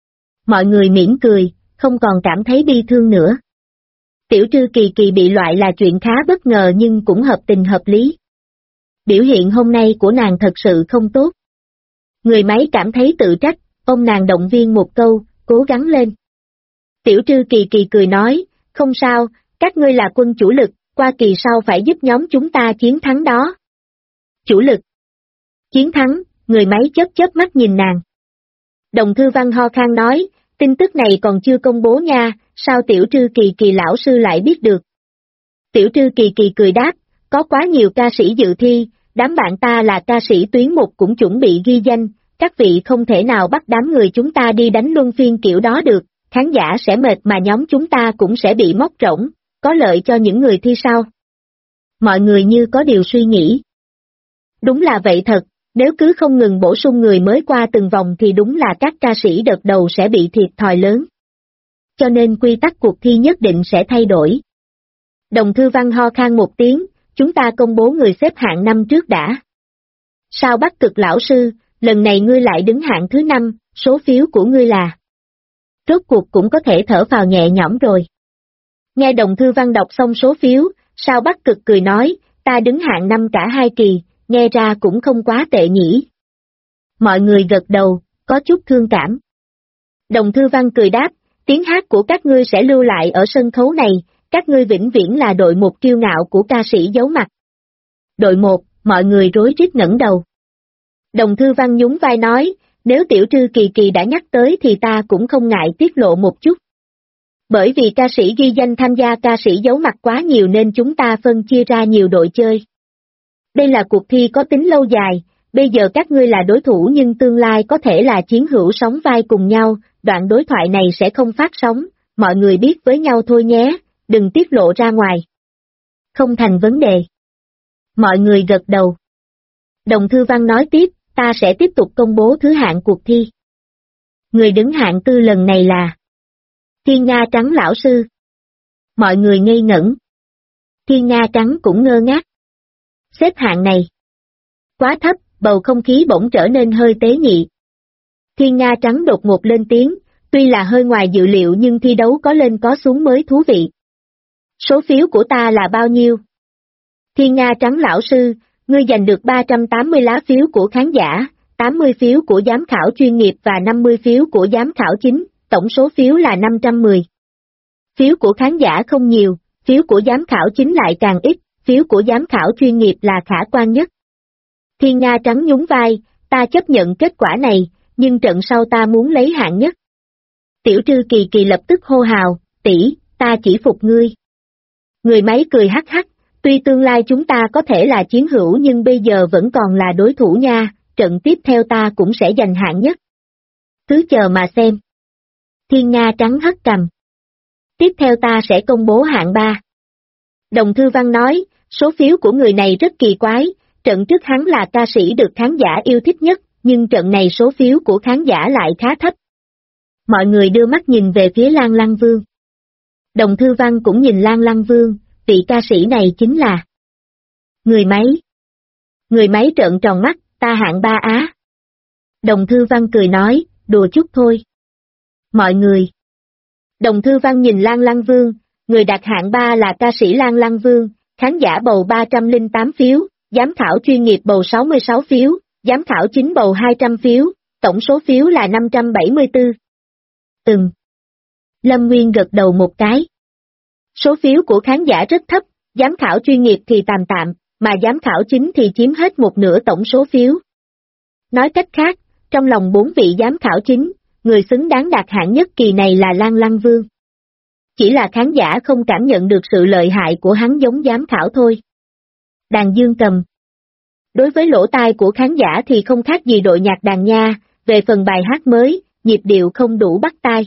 Mọi người mỉm cười, không còn cảm thấy bi thương nữa. Tiểu Trư Kỳ Kỳ bị loại là chuyện khá bất ngờ nhưng cũng hợp tình hợp lý. Biểu hiện hôm nay của nàng thật sự không tốt. Người máy cảm thấy tự trách, ông nàng động viên một câu, cố gắng lên. Tiểu Trư Kỳ Kỳ cười nói, không sao, các ngươi là quân chủ lực, qua kỳ sau phải giúp nhóm chúng ta chiến thắng đó. Chủ lực. Chiến thắng, người máy chớp mắt nhìn nàng. Đồng Thư Văn ho khan nói, tin tức này còn chưa công bố nha, sao Tiểu Trư Kỳ Kỳ lão sư lại biết được? Tiểu Trư Kỳ Kỳ cười đáp, có quá nhiều ca sĩ dự thi, đám bạn ta là ca sĩ tuyến 1 cũng chuẩn bị ghi danh, các vị không thể nào bắt đám người chúng ta đi đánh luân phiên kiểu đó được, khán giả sẽ mệt mà nhóm chúng ta cũng sẽ bị móc rỗng, có lợi cho những người thi sau. Mọi người như có điều suy nghĩ. Đúng là vậy thật, nếu cứ không ngừng bổ sung người mới qua từng vòng thì đúng là các ca sĩ đợt đầu sẽ bị thiệt thòi lớn. Cho nên quy tắc cuộc thi nhất định sẽ thay đổi. Đồng Thư Văn ho khan một tiếng, chúng ta công bố người xếp hạng năm trước đã. Sao Bắc Cực lão sư, lần này ngươi lại đứng hạng thứ 5, số phiếu của ngươi là. Rốt cuộc cũng có thể thở phào nhẹ nhõm rồi. Nghe Đồng Thư Văn đọc xong số phiếu, Sao Bắc Cực cười nói, ta đứng hạng 5 cả 2 kỳ, nghe ra cũng không quá tệ nhỉ. Mọi người gật đầu, có chút thương cảm. Đồng Thư Văn cười đáp, tiếng hát của các ngươi sẽ lưu lại ở sân khấu này, các ngươi vĩnh viễn là đội 1 kiêu ngạo của ca sĩ giấu mặt. Đội 1, mọi người rối rít ngẩng đầu. Đồng Thư Văn nhún vai nói, nếu Tiểu Trư Kỳ Kỳ đã nhắc tới thì ta cũng không ngại tiết lộ một chút. Bởi vì ca sĩ ghi danh tham gia ca sĩ giấu mặt quá nhiều nên chúng ta phân chia ra nhiều đội chơi. Đây là cuộc thi có tính lâu dài, bây giờ các ngươi là đối thủ nhưng tương lai có thể là chiến hữu sóng vai cùng nhau, đoạn đối thoại này sẽ không phát sóng, mọi người biết với nhau thôi nhé, đừng tiết lộ ra ngoài. Không thành vấn đề. Mọi người gật đầu. Đồng Thư Văn nói tiếp, ta sẽ tiếp tục công bố thứ hạng cuộc thi. Người đứng hạng 4 lần này là Thiên Nga Trắng lão sư. Mọi người ngây ngẩn. Thiên Nga Trắng cũng ngơ ngác. Xếp hạng này quá thấp, bầu không khí bỗng trở nên hơi tế nhị. Thiên Nga Trắng đột ngột lên tiếng, tuy là hơi ngoài dự liệu nhưng thi đấu có lên có xuống mới thú vị. Số phiếu của ta là bao nhiêu? Thiên Nga Trắng lão sư, ngươi giành được 380 lá phiếu của khán giả, 80 phiếu của giám khảo chuyên nghiệp và 50 phiếu của giám khảo chính, tổng số phiếu là 510. Phiếu của khán giả không nhiều, phiếu của giám khảo chính lại càng ít, phiếu của giám khảo chuyên nghiệp là khả quan nhất. Thiên Nga Trắng nhún vai, ta chấp nhận kết quả này, nhưng trận sau ta muốn lấy hạng nhất. Tiểu Trư Kỳ Kỳ lập tức hô hào, tỷ, ta chỉ phục ngươi. Người máy cười hắc hắc, tuy tương lai chúng ta có thể là chiến hữu nhưng bây giờ vẫn còn là đối thủ nha, trận tiếp theo ta cũng sẽ giành hạng nhất. Cứ chờ mà xem. Thiên Nga Trắng hất cằm. Tiếp theo ta sẽ công bố hạng 3. Đồng Thư Văn nói, số phiếu của người này rất kỳ quái, trận trước hắn là ca sĩ được khán giả yêu thích nhất, nhưng trận này số phiếu của khán giả lại khá thấp. Mọi người đưa mắt nhìn về phía Lan Lăng Vương. Đồng Thư Văn cũng nhìn Lan Lăng Vương, vị ca sĩ này chính là người máy. Người máy trợn tròn mắt, ta hạng 3 á. Đồng Thư Văn cười nói, đùa chút thôi. Mọi người. Đồng Thư Văn nhìn Lan Lăng Vương, người đạt hạng 3 là ca sĩ Lan Lăng Vương, khán giả bầu 308 phiếu, giám khảo chuyên nghiệp bầu 66 phiếu, giám khảo chính bầu 200 phiếu, tổng số phiếu là 574. Lâm Nguyên gật đầu một cái. Số phiếu của khán giả rất thấp, giám khảo chuyên nghiệp thì tạm tạm, mà giám khảo chính thì chiếm hết một nửa tổng số phiếu. Nói cách khác, trong lòng 4 vị giám khảo chính, người xứng đáng đạt hạng nhất kỳ này là Lan Lăng Vương. Chỉ là khán giả không cảm nhận được sự lợi hại của hắn giống giám khảo thôi. Đàn dương cầm. Đối với lỗ tai của khán giả thì không khác gì đội nhạc đàn nha, về phần bài hát mới, nhịp điệu không đủ bắt tai.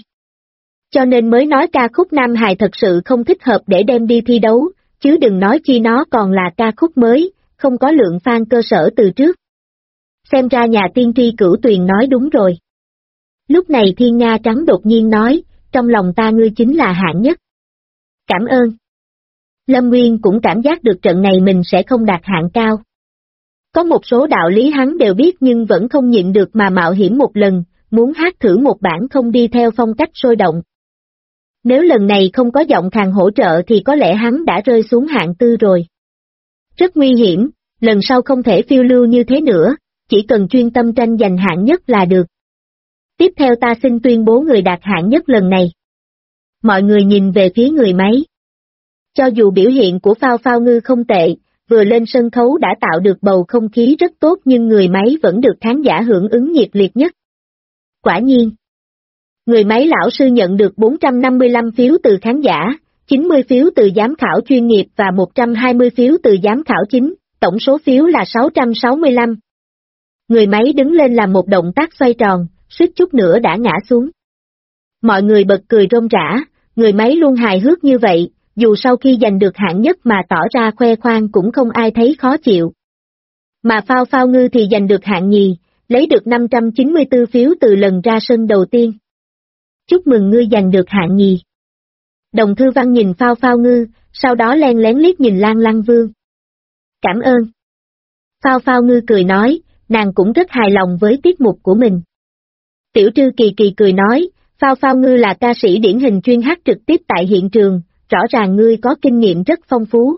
Cho nên mới nói ca khúc Nam Hài thật sự không thích hợp để đem đi thi đấu, chứ đừng nói chi nó còn là ca khúc mới, không có lượng fan cơ sở từ trước. Xem ra nhà tiên tri Cửu Tuyền nói đúng rồi. Lúc này Thiên Nga Trắng đột nhiên nói, trong lòng ta ngươi chính là hạng nhất. Cảm ơn. Lâm Nguyên cũng cảm giác được trận này mình sẽ không đạt hạng cao. Có một số đạo lý hắn đều biết nhưng vẫn không nhịn được mà mạo hiểm một lần, muốn hát thử một bản không đi theo phong cách sôi động. Nếu lần này không có giọng khàn hỗ trợ thì có lẽ hắn đã rơi xuống hạng 4 rồi. Rất nguy hiểm, lần sau không thể phiêu lưu như thế nữa, chỉ cần chuyên tâm tranh giành hạng nhất là được. Tiếp theo ta xin tuyên bố người đạt hạng nhất lần này. Mọi người nhìn về phía người máy. Cho dù biểu hiện của Phao Phao Ngư không tệ, vừa lên sân khấu đã tạo được bầu không khí rất tốt nhưng người máy vẫn được khán giả hưởng ứng nhiệt liệt nhất. Quả nhiên. Người máy lão sư nhận được 455 phiếu từ khán giả, 90 phiếu từ giám khảo chuyên nghiệp và 120 phiếu từ giám khảo chính, tổng số phiếu là 665. Người máy đứng lên làm một động tác xoay tròn, suýt chút nữa đã ngã xuống. Mọi người bật cười rôm rã, người máy luôn hài hước như vậy, dù sau khi giành được hạng nhất mà tỏ ra khoe khoang cũng không ai thấy khó chịu. Mà Phao Phao Ngư thì giành được hạng nhì, lấy được 594 phiếu từ lần ra sân đầu tiên. Chúc mừng ngươi giành được hạng nhì. Đồng Thư Văn nhìn Phao Phao Ngư, sau đó len lén liếc nhìn Lan Lăng Vương. Cảm ơn. Phao Phao Ngư cười nói, nàng cũng rất hài lòng với tiết mục của mình. Tiểu Trư Kỳ Kỳ cười nói, Phao Phao Ngư là ca sĩ điển hình chuyên hát trực tiếp tại hiện trường, rõ ràng ngươi có kinh nghiệm rất phong phú.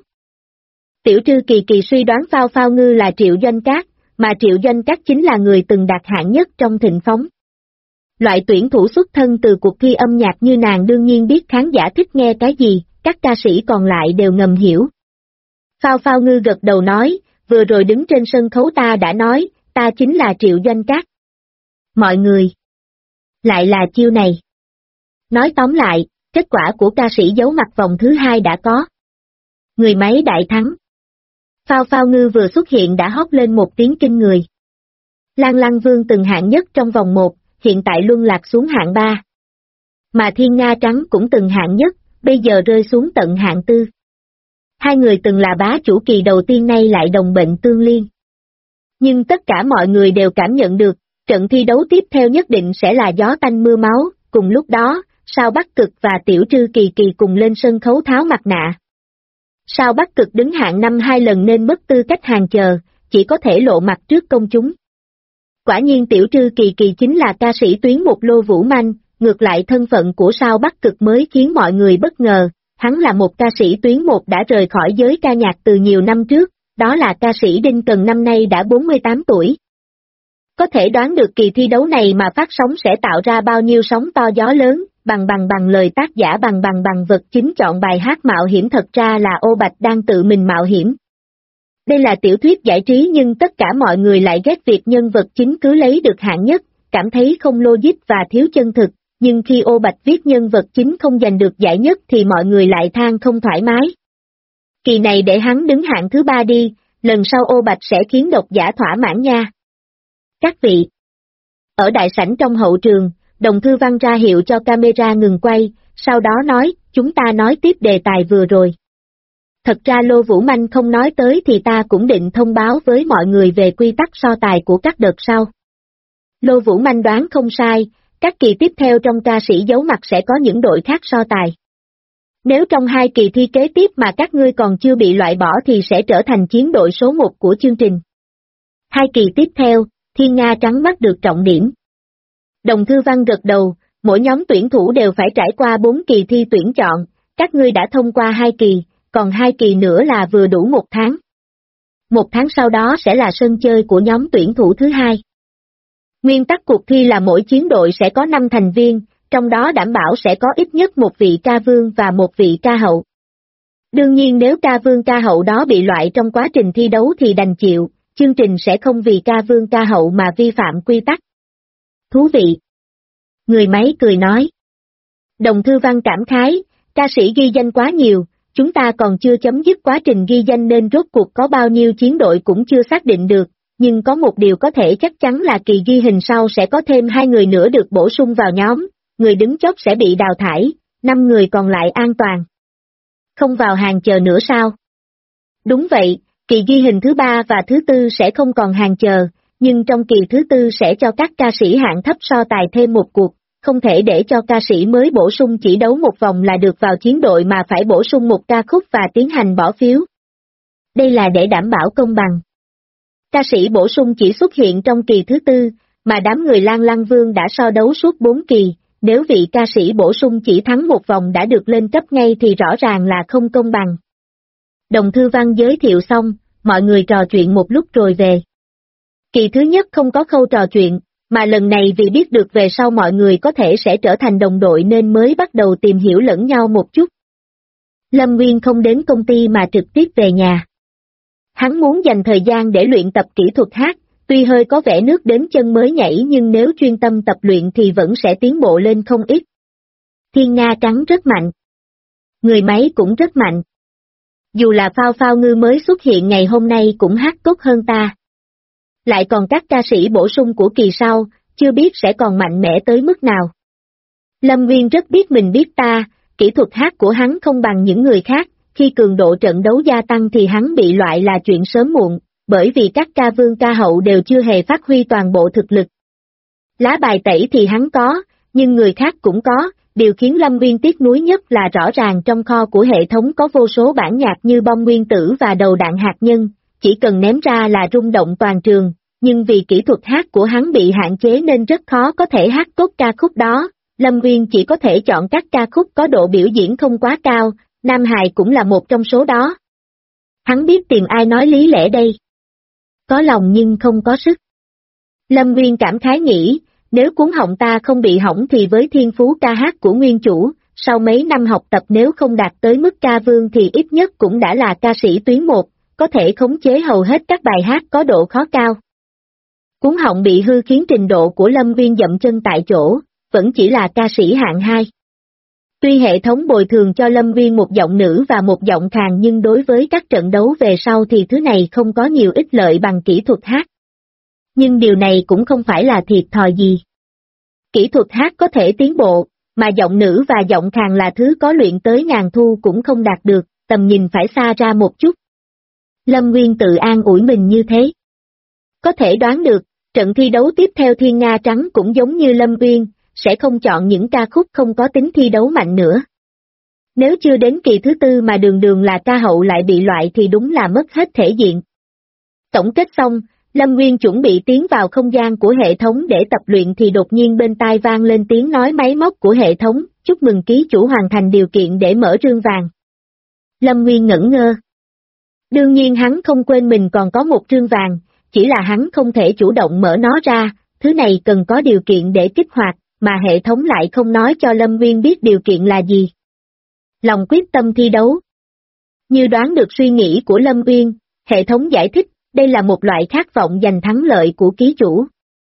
Tiểu Trư Kỳ Kỳ suy đoán Phao Phao Ngư là Triệu Doanh Cát, mà Triệu Doanh Cát chính là người từng đạt hạng nhất trong Thịnh Phóng. Loại tuyển thủ xuất thân từ cuộc thi âm nhạc như nàng đương nhiên biết khán giả thích nghe cái gì, các ca sĩ còn lại đều ngầm hiểu. Phao Phao Ngư gật đầu nói, vừa rồi đứng trên sân khấu ta đã nói, ta chính là Triệu Doanh Cát. Mọi người. Lại là chiêu này. Nói tóm lại, kết quả của ca sĩ giấu mặt vòng thứ 2 đã có. Người máy đại thắng. Phao Phao Ngư vừa xuất hiện đã hót lên một tiếng kinh người. Lan Lăng Vương từng hạng nhất trong vòng 1, hiện tại luân lạc xuống hạng 3. Mà Thiên Nga Trắng cũng từng hạng nhất, bây giờ rơi xuống tận hạng 4. Hai người từng là bá chủ kỳ đầu tiên nay lại đồng bệnh tương liên. Nhưng tất cả mọi người đều cảm nhận được, trận thi đấu tiếp theo nhất định sẽ là gió tanh mưa máu, cùng lúc đó, Sao Bắc Cực và Tiểu Trư Kỳ Kỳ cùng lên sân khấu tháo mặt nạ. Sao Bắc Cực đứng hạng năm 2 lần nên mất tư cách hàng chờ, chỉ có thể lộ mặt trước công chúng. Quả nhiên Tiểu Trư Kỳ Kỳ chính là ca sĩ tuyến một Lô Vũ Manh, ngược lại thân phận của Sao Bắc Cực mới khiến mọi người bất ngờ, hắn là một ca sĩ tuyến một đã rời khỏi giới ca nhạc từ nhiều năm trước, đó là ca sĩ Đinh Cần năm nay đã 48 tuổi. Có thể đoán được kỳ thi đấu này mà phát sóng sẽ tạo ra bao nhiêu sóng to gió lớn, bằng lời tác giả bằng vật chính chọn bài hát mạo hiểm thật ra là Ô Bạch đang tự mình mạo hiểm. Đây là tiểu thuyết giải trí nhưng tất cả mọi người lại ghét việc nhân vật chính cứ lấy được hạng nhất, cảm thấy không logic và thiếu chân thực, nhưng khi Ô Bạch viết nhân vật chính không giành được giải nhất thì mọi người lại than không thoải mái. Kỳ này để hắn đứng hạng thứ 3 đi, lần sau Ô Bạch sẽ khiến độc giả thỏa mãn nha. Các vị. Ở đại sảnh trong hậu trường, Đồng Thư Văn ra hiệu cho camera ngừng quay, sau đó nói, chúng ta nói tiếp đề tài vừa rồi. Thật ra Lô Vũ Manh không nói tới thì ta cũng định thông báo với mọi người về quy tắc so tài của các đợt sau. Lô Vũ Manh đoán không sai, các kỳ tiếp theo trong ca sĩ giấu mặt sẽ có những đội khác so tài. Nếu trong 2 kỳ thi kế tiếp mà các ngươi còn chưa bị loại bỏ thì sẽ trở thành chiến đội số 1 của chương trình. 2 kỳ tiếp theo, Thiên Nga Trắng bắt được trọng điểm. Đồng Thư Văn gật đầu, mỗi nhóm tuyển thủ đều phải trải qua 4 kỳ thi tuyển chọn, các ngươi đã thông qua 2 kỳ, còn 2 kỳ nữa là vừa đủ 1 tháng. 1 tháng sau đó sẽ là sân chơi của nhóm tuyển thủ thứ 2. Nguyên tắc cuộc thi là mỗi chiến đội sẽ có 5 thành viên, trong đó đảm bảo sẽ có ít nhất một vị ca vương và một vị ca hậu. Đương nhiên nếu ca vương ca hậu đó bị loại trong quá trình thi đấu thì đành chịu, chương trình sẽ không vì ca vương ca hậu mà vi phạm quy tắc. Thú vị. Người máy cười nói. Đồng Thư Văn cảm khái, ca sĩ ghi danh quá nhiều, chúng ta còn chưa chấm dứt quá trình ghi danh nên rốt cuộc có bao nhiêu chiến đội cũng chưa xác định được, nhưng có một điều có thể chắc chắn là kỳ ghi hình sau sẽ có thêm 2 người nữa được bổ sung vào nhóm, người đứng chót sẽ bị đào thải, 5 người còn lại an toàn. Không vào hàng chờ nữa sao? Đúng vậy, kỳ ghi hình thứ 3 và thứ 4 sẽ không còn hàng chờ, nhưng trong kỳ thứ 4 sẽ cho các ca sĩ hạng thấp so tài thêm một cuộc, không thể để cho ca sĩ mới bổ sung chỉ đấu một vòng là được vào chiến đội mà phải bổ sung một ca khúc và tiến hành bỏ phiếu. Đây là để đảm bảo công bằng. Ca sĩ bổ sung chỉ xuất hiện trong kỳ thứ 4, mà đám người Lan Lăng Vương đã so đấu suốt 4 kỳ, nếu vị ca sĩ bổ sung chỉ thắng một vòng đã được lên cấp ngay thì rõ ràng là không công bằng. Đồng Thư Văn giới thiệu xong, mọi người trò chuyện một lúc rồi về. Kỳ thứ nhất không có khâu trò chuyện, mà lần này vì biết được về sau mọi người có thể sẽ trở thành đồng đội nên mới bắt đầu tìm hiểu lẫn nhau một chút. Lâm Nguyên không đến công ty mà trực tiếp về nhà. Hắn muốn dành thời gian để luyện tập kỹ thuật hát, tuy hơi có vẻ nước đến chân mới nhảy nhưng nếu chuyên tâm tập luyện thì vẫn sẽ tiến bộ lên không ít. Thiên Nga Trắng rất mạnh. Người máy cũng rất mạnh. Dù là Phao Phao Ngư mới xuất hiện ngày hôm nay cũng hát tốt hơn ta. Lại còn các ca sĩ bổ sung của kỳ sau, chưa biết sẽ còn mạnh mẽ tới mức nào. Lâm Nguyên rất biết mình biết ta, kỹ thuật hát của hắn không bằng những người khác, khi cường độ trận đấu gia tăng thì hắn bị loại là chuyện sớm muộn, bởi vì các ca vương ca hậu đều chưa hề phát huy toàn bộ thực lực. Lá bài tẩy thì hắn có, nhưng người khác cũng có, điều khiến Lâm Nguyên tiếc nuối nhất là rõ ràng trong kho của hệ thống có vô số bản nhạc như bom nguyên tử và đầu đạn hạt nhân, chỉ cần ném ra là rung động toàn trường, nhưng vì kỹ thuật hát của hắn bị hạn chế nên rất khó có thể hát tốt ca khúc đó, Lâm Nguyên chỉ có thể chọn các ca khúc có độ biểu diễn không quá cao, Nam Hài cũng là một trong số đó. Hắn biết tìm ai nói lý lẽ đây. Có lòng nhưng không có sức. Lâm Nguyên cảm khái nghĩ, nếu cuốn họng ta không bị hỏng thì với thiên phú ca hát của nguyên chủ, sau mấy năm học tập nếu không đạt tới mức ca vương thì ít nhất cũng đã là ca sĩ tuyến 1, có thể khống chế hầu hết các bài hát có độ khó cao. Cuốn họng bị hư khiến trình độ của Lâm Nguyên dậm chân tại chỗ, vẫn chỉ là ca sĩ hạng 2. Tuy hệ thống bồi thường cho Lâm Nguyên một giọng nữ và một giọng khàn nhưng đối với các trận đấu về sau thì thứ này không có nhiều ích lợi bằng kỹ thuật hát. Nhưng điều này cũng không phải là thiệt thòi gì. Kỹ thuật hát có thể tiến bộ, mà giọng nữ và giọng khàn là thứ có luyện tới ngàn thu cũng không đạt được, tầm nhìn phải xa ra một chút. Lâm Nguyên tự an ủi mình như thế. Có thể đoán được, trận thi đấu tiếp theo Thiên Nga Trắng cũng giống như Lâm Nguyên, sẽ không chọn những ca khúc không có tính thi đấu mạnh nữa. Nếu chưa đến kỳ thứ tư mà đường đường là ca hậu lại bị loại thì đúng là mất hết thể diện. Tổng kết xong, Lâm Nguyên chuẩn bị tiến vào không gian của hệ thống để tập luyện thì đột nhiên bên tai vang lên tiếng nói máy móc của hệ thống, chúc mừng ký chủ hoàn thành điều kiện để mở rương vàng. Lâm Nguyên ngẩn ngơ. Đương nhiên hắn không quên mình còn có một rương vàng, chỉ là hắn không thể chủ động mở nó ra, thứ này cần có điều kiện để kích hoạt, mà hệ thống lại không nói cho Lâm Nguyên biết điều kiện là gì. Lòng quyết tâm thi đấu. Như đoán được suy nghĩ của Lâm Nguyên, hệ thống giải thích, đây là một loại khát vọng giành thắng lợi của ký chủ.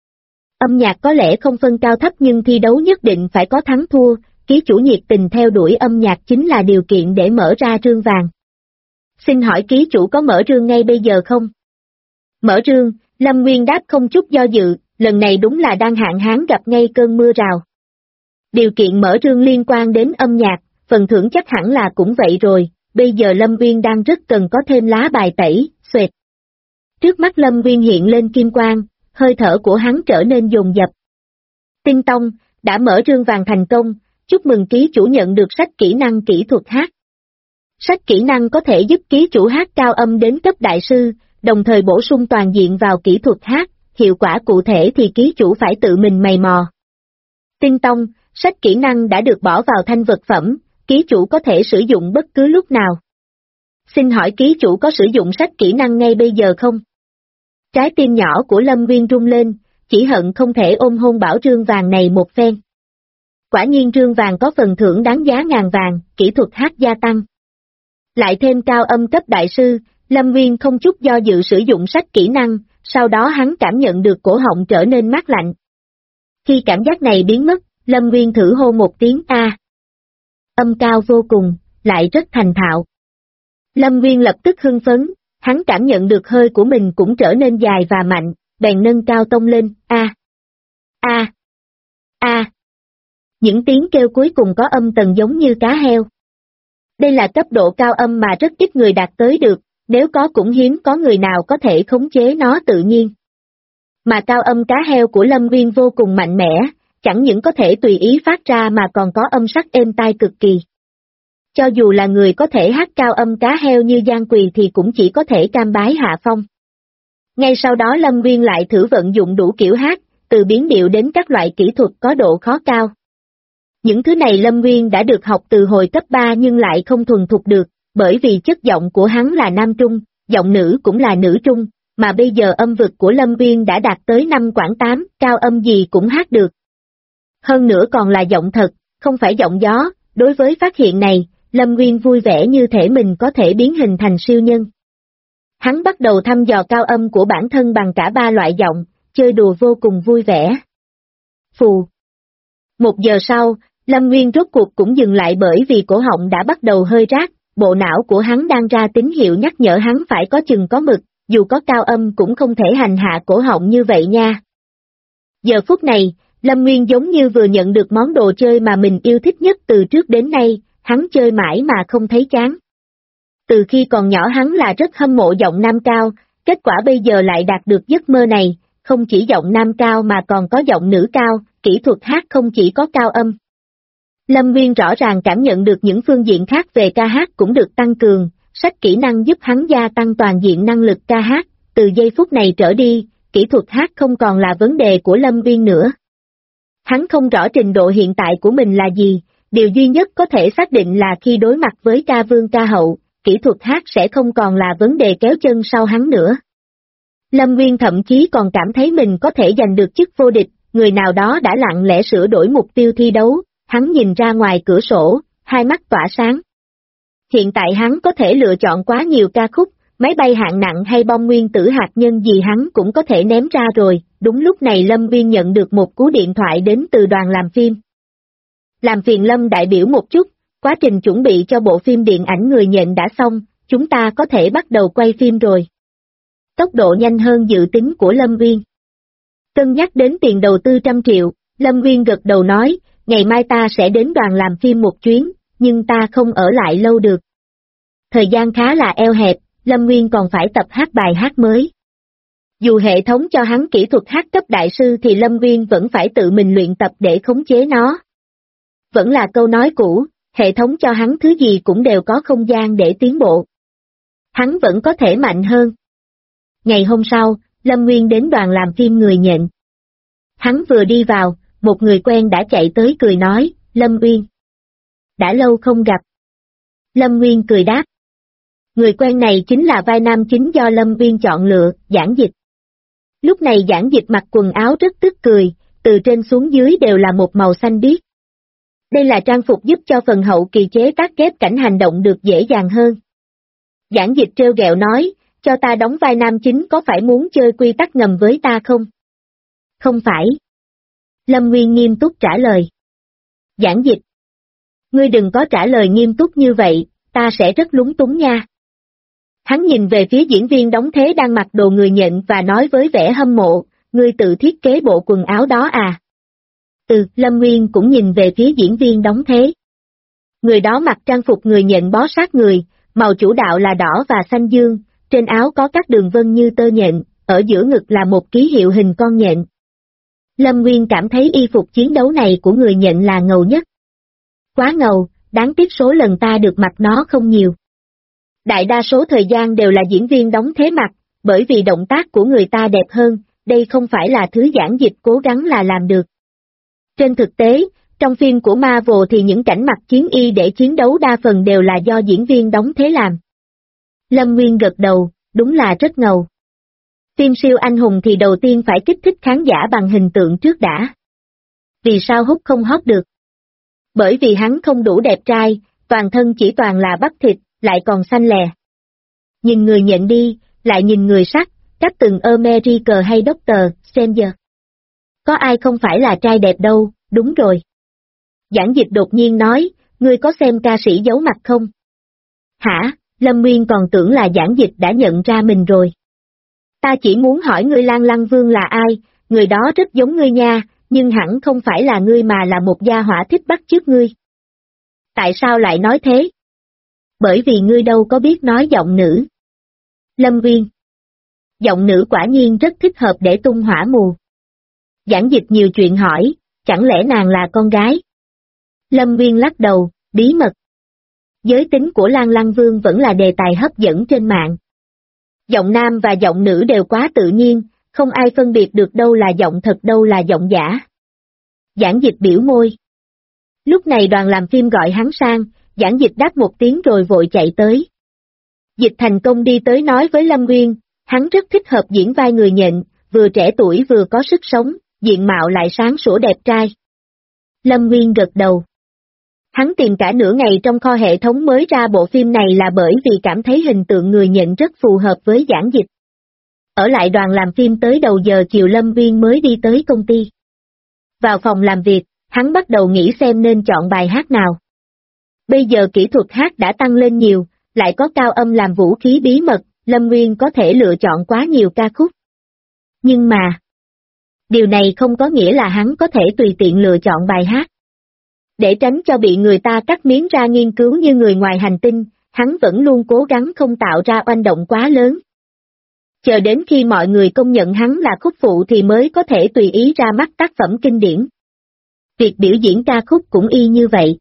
Âm nhạc có lẽ không phân cao thấp nhưng thi đấu nhất định phải có thắng thua, ký chủ nhiệt tình theo đuổi âm nhạc chính là điều kiện để mở ra rương vàng. Xin hỏi ký chủ có mở rương ngay bây giờ không? Mở rương, Lâm Nguyên đáp không chút do dự, lần này đúng là đang hạn hán gặp ngay cơn mưa rào. Điều kiện mở rương liên quan đến âm nhạc, phần thưởng chắc hẳn là cũng vậy rồi, bây giờ Lâm Nguyên đang rất cần có thêm lá bài tẩy, xoẹt. Trước mắt Lâm Nguyên hiện lên kim quang, hơi thở của hắn trở nên dồn dập. Tinh Tông, đã mở rương vàng thành công, chúc mừng ký chủ nhận được sách kỹ năng kỹ thuật hát. Sách kỹ năng có thể giúp ký chủ hát cao âm đến cấp đại sư, đồng thời bổ sung toàn diện vào kỹ thuật hát, hiệu quả cụ thể thì ký chủ phải tự mình mày mò. Tinh Tông, sách kỹ năng đã được bỏ vào thanh vật phẩm, ký chủ có thể sử dụng bất cứ lúc nào. Xin hỏi ký chủ có sử dụng sách kỹ năng ngay bây giờ không? Trái tim nhỏ của Lâm Nguyên rung lên, chỉ hận không thể ôm hôn bảo rương vàng này một phen. Quả nhiên rương vàng có phần thưởng đáng giá ngàn vàng, kỹ thuật hát gia tăng. Lại thêm cao âm cấp đại sư, Lâm Nguyên không chút do dự sử dụng sách kỹ năng, sau đó hắn cảm nhận được cổ họng trở nên mát lạnh. Khi cảm giác này biến mất, Lâm Nguyên thử hô một tiếng A. Âm cao vô cùng, lại rất thành thạo. Lâm Nguyên lập tức hưng phấn, hắn cảm nhận được hơi của mình cũng trở nên dài và mạnh, bèn nâng cao tông lên, A. A. A. Những tiếng kêu cuối cùng có âm tần giống như cá heo. Đây là cấp độ cao âm mà rất ít người đạt tới được, nếu có cũng hiếm có người nào có thể khống chế nó tự nhiên. Mà cao âm cá heo của Lâm Nguyên vô cùng mạnh mẽ, chẳng những có thể tùy ý phát ra mà còn có âm sắc êm tai cực kỳ. Cho dù là người có thể hát cao âm cá heo như Giang Quỳ thì cũng chỉ có thể cam bái hạ phong. Ngay sau đó Lâm Nguyên lại thử vận dụng đủ kiểu hát, từ biến điệu đến các loại kỹ thuật có độ khó cao. Những thứ này Lâm Nguyên đã được học từ hồi cấp 3 nhưng lại không thuần thục được, bởi vì chất giọng của hắn là nam trung, giọng nữ cũng là nữ trung, mà bây giờ âm vực của Lâm Nguyên đã đạt tới 5 quãng 8, cao âm gì cũng hát được. Hơn nữa còn là giọng thật, không phải giọng gió, đối với phát hiện này, Lâm Nguyên vui vẻ như thể mình có thể biến hình thành siêu nhân. Hắn bắt đầu thăm dò cao âm của bản thân bằng cả 3 loại giọng, chơi đùa vô cùng vui vẻ. Phù. 1 giờ sau, Lâm Nguyên rốt cuộc cũng dừng lại bởi vì cổ họng đã bắt đầu hơi rát, bộ não của hắn đang ra tín hiệu nhắc nhở hắn phải có chừng có mực, dù có cao âm cũng không thể hành hạ cổ họng như vậy nha. Giờ phút này, Lâm Nguyên giống như vừa nhận được món đồ chơi mà mình yêu thích nhất từ trước đến nay, hắn chơi mãi mà không thấy chán. Từ khi còn nhỏ hắn là rất hâm mộ giọng nam cao, kết quả bây giờ lại đạt được giấc mơ này, không chỉ giọng nam cao mà còn có giọng nữ cao, kỹ thuật hát không chỉ có cao âm. Lâm Nguyên rõ ràng cảm nhận được những phương diện khác về ca hát cũng được tăng cường, sách kỹ năng giúp hắn gia tăng toàn diện năng lực ca hát, từ giây phút này trở đi, kỹ thuật hát không còn là vấn đề của Lâm Nguyên nữa. Hắn không rõ trình độ hiện tại của mình là gì, điều duy nhất có thể xác định là khi đối mặt với ca vương ca hậu, kỹ thuật hát sẽ không còn là vấn đề kéo chân sau hắn nữa. Lâm Nguyên thậm chí còn cảm thấy mình có thể giành được chức vô địch, người nào đó đã lặng lẽ sửa đổi mục tiêu thi đấu, hắn nhìn ra ngoài cửa sổ, hai mắt tỏa sáng. Hiện tại hắn có thể lựa chọn quá nhiều ca khúc, máy bay hạng nặng hay bom nguyên tử hạt nhân gì hắn cũng có thể ném ra rồi, đúng lúc này Lâm Nguyên nhận được một cú điện thoại đến từ đoàn làm phim. Làm phiền Lâm đại biểu một chút, quá trình chuẩn bị cho bộ phim điện ảnh Người Nhện đã xong, chúng ta có thể bắt đầu quay phim rồi. Tốc độ nhanh hơn dự tính của Lâm Nguyên. Cân nhắc đến tiền đầu tư 100 triệu, Lâm Nguyên gật đầu nói, ngày mai ta sẽ đến đoàn làm phim một chuyến, nhưng ta không ở lại lâu được. Thời gian khá là eo hẹp, Lâm Nguyên còn phải tập hát bài hát mới. Dù hệ thống cho hắn kỹ thuật hát cấp đại sư thì Lâm Nguyên vẫn phải tự mình luyện tập để khống chế nó. Vẫn là câu nói cũ, hệ thống cho hắn thứ gì cũng đều có không gian để tiến bộ. Hắn vẫn có thể mạnh hơn. Ngày hôm sau, Lâm Nguyên đến đoàn làm phim người nhện. Hắn vừa đi vào, một người quen đã chạy tới cười nói, Lâm Nguyên. Đã lâu không gặp. Lâm Nguyên cười đáp. Người quen này chính là vai nam chính do Lâm Nguyên chọn lựa, Giản Dịch. Lúc này Giản Dịch mặc quần áo rất tức cười, từ trên xuống dưới đều là một màu xanh biếc. Đây là trang phục giúp cho phần hậu kỳ chế tác ghép cảnh hành động được dễ dàng hơn. Giản Dịch trêu ghẹo nói, cho ta đóng vai nam chính có phải muốn chơi quy tắc ngầm với ta không? Không phải. Lâm Nguyên nghiêm túc trả lời. Giản Dịch. Ngươi đừng có trả lời nghiêm túc như vậy, ta sẽ rất lúng túng nha. Hắn nhìn về phía diễn viên đóng thế đang mặc đồ người nhện và nói với vẻ hâm mộ, ngươi tự thiết kế bộ quần áo đó à? Lâm Nguyên cũng nhìn về phía diễn viên đóng thế. Người đó mặc trang phục người nhện bó sát người, màu chủ đạo là đỏ và xanh dương, trên áo có các đường vân như tơ nhện, ở giữa ngực là một ký hiệu hình con nhện. Lâm Nguyên cảm thấy y phục chiến đấu này của người nhện là ngầu nhất. Quá ngầu, đáng tiếc số lần ta được mặc nó không nhiều. Đại đa số thời gian đều là diễn viên đóng thế mặc, bởi vì động tác của người ta đẹp hơn, đây không phải là thứ Giản Dịch cố gắng là làm được. Trên thực tế, trong phim của Marvel thì những cảnh mặc chiến y để chiến đấu đa phần đều là do diễn viên đóng thế làm. Lâm Nguyên gật đầu, đúng là rất ngầu. Phim siêu anh hùng thì đầu tiên phải kích thích khán giả bằng hình tượng trước đã. Vì sao Hulk không hot được? Bởi vì hắn không đủ đẹp trai, toàn thân chỉ toàn là bắp thịt, lại còn xanh lè. Nhìn người nhện đi, lại nhìn người sắt, Captain America hay Doctor Stranger. Có ai không phải là trai đẹp đâu, đúng rồi. Giản Dịch đột nhiên nói, ngươi có xem ca sĩ giấu mặt không? Hả? Lâm Nguyên còn tưởng là Giản Dịch đã nhận ra mình rồi. Ta chỉ muốn hỏi ngươi Lan Lăng Vương là ai, người đó rất giống ngươi nha, nhưng hẳn không phải là ngươi mà là một gia hỏa thích bắt chước ngươi. Tại sao lại nói thế? Bởi vì ngươi đâu có biết nói giọng nữ. Lâm Nguyên. Giọng nữ quả nhiên rất thích hợp để tung hỏa mù. Giản Dịch nhiều chuyện hỏi, chẳng lẽ nàng là con gái? Lâm Nguyên lắc đầu, bí mật. Giới tính của Lan Lăng Vương vẫn là đề tài hấp dẫn trên mạng. Giọng nam và giọng nữ đều quá tự nhiên, không ai phân biệt được đâu là giọng thật đâu là giọng giả. Giản Dịch biểu môi. Lúc này đoàn làm phim gọi hắn sang, Giản Dịch đáp một tiếng rồi vội chạy tới. Dịch thành công đi tới nói với Lâm Nguyên, hắn rất thích hợp diễn vai người nhện, vừa trẻ tuổi vừa có sức sống, diện mạo lại sáng sủa đẹp trai. Lâm Nguyên gật đầu. Hắn tìm cả nửa ngày trong kho hệ thống mới ra bộ phim này là bởi vì cảm thấy hình tượng người nhện rất phù hợp với Giản Dịch. Ở lại đoàn làm phim tới đầu giờ chiều Lâm Nguyên mới đi tới công ty. Vào phòng làm việc, hắn bắt đầu nghĩ xem nên chọn bài hát nào. Bây giờ kỹ thuật hát đã tăng lên nhiều, lại có cao âm làm vũ khí bí mật, Lâm Nguyên có thể lựa chọn quá nhiều ca khúc. Nhưng mà, điều này không có nghĩa là hắn có thể tùy tiện lựa chọn bài hát. Để tránh cho bị người ta cắt miếng ra nghiên cứu như người ngoài hành tinh, hắn vẫn luôn cố gắng không tạo ra oanh động quá lớn. Chờ đến khi mọi người công nhận hắn là khúc phụ thì mới có thể tùy ý ra mắt tác phẩm kinh điển. Việc biểu diễn ca khúc cũng y như vậy.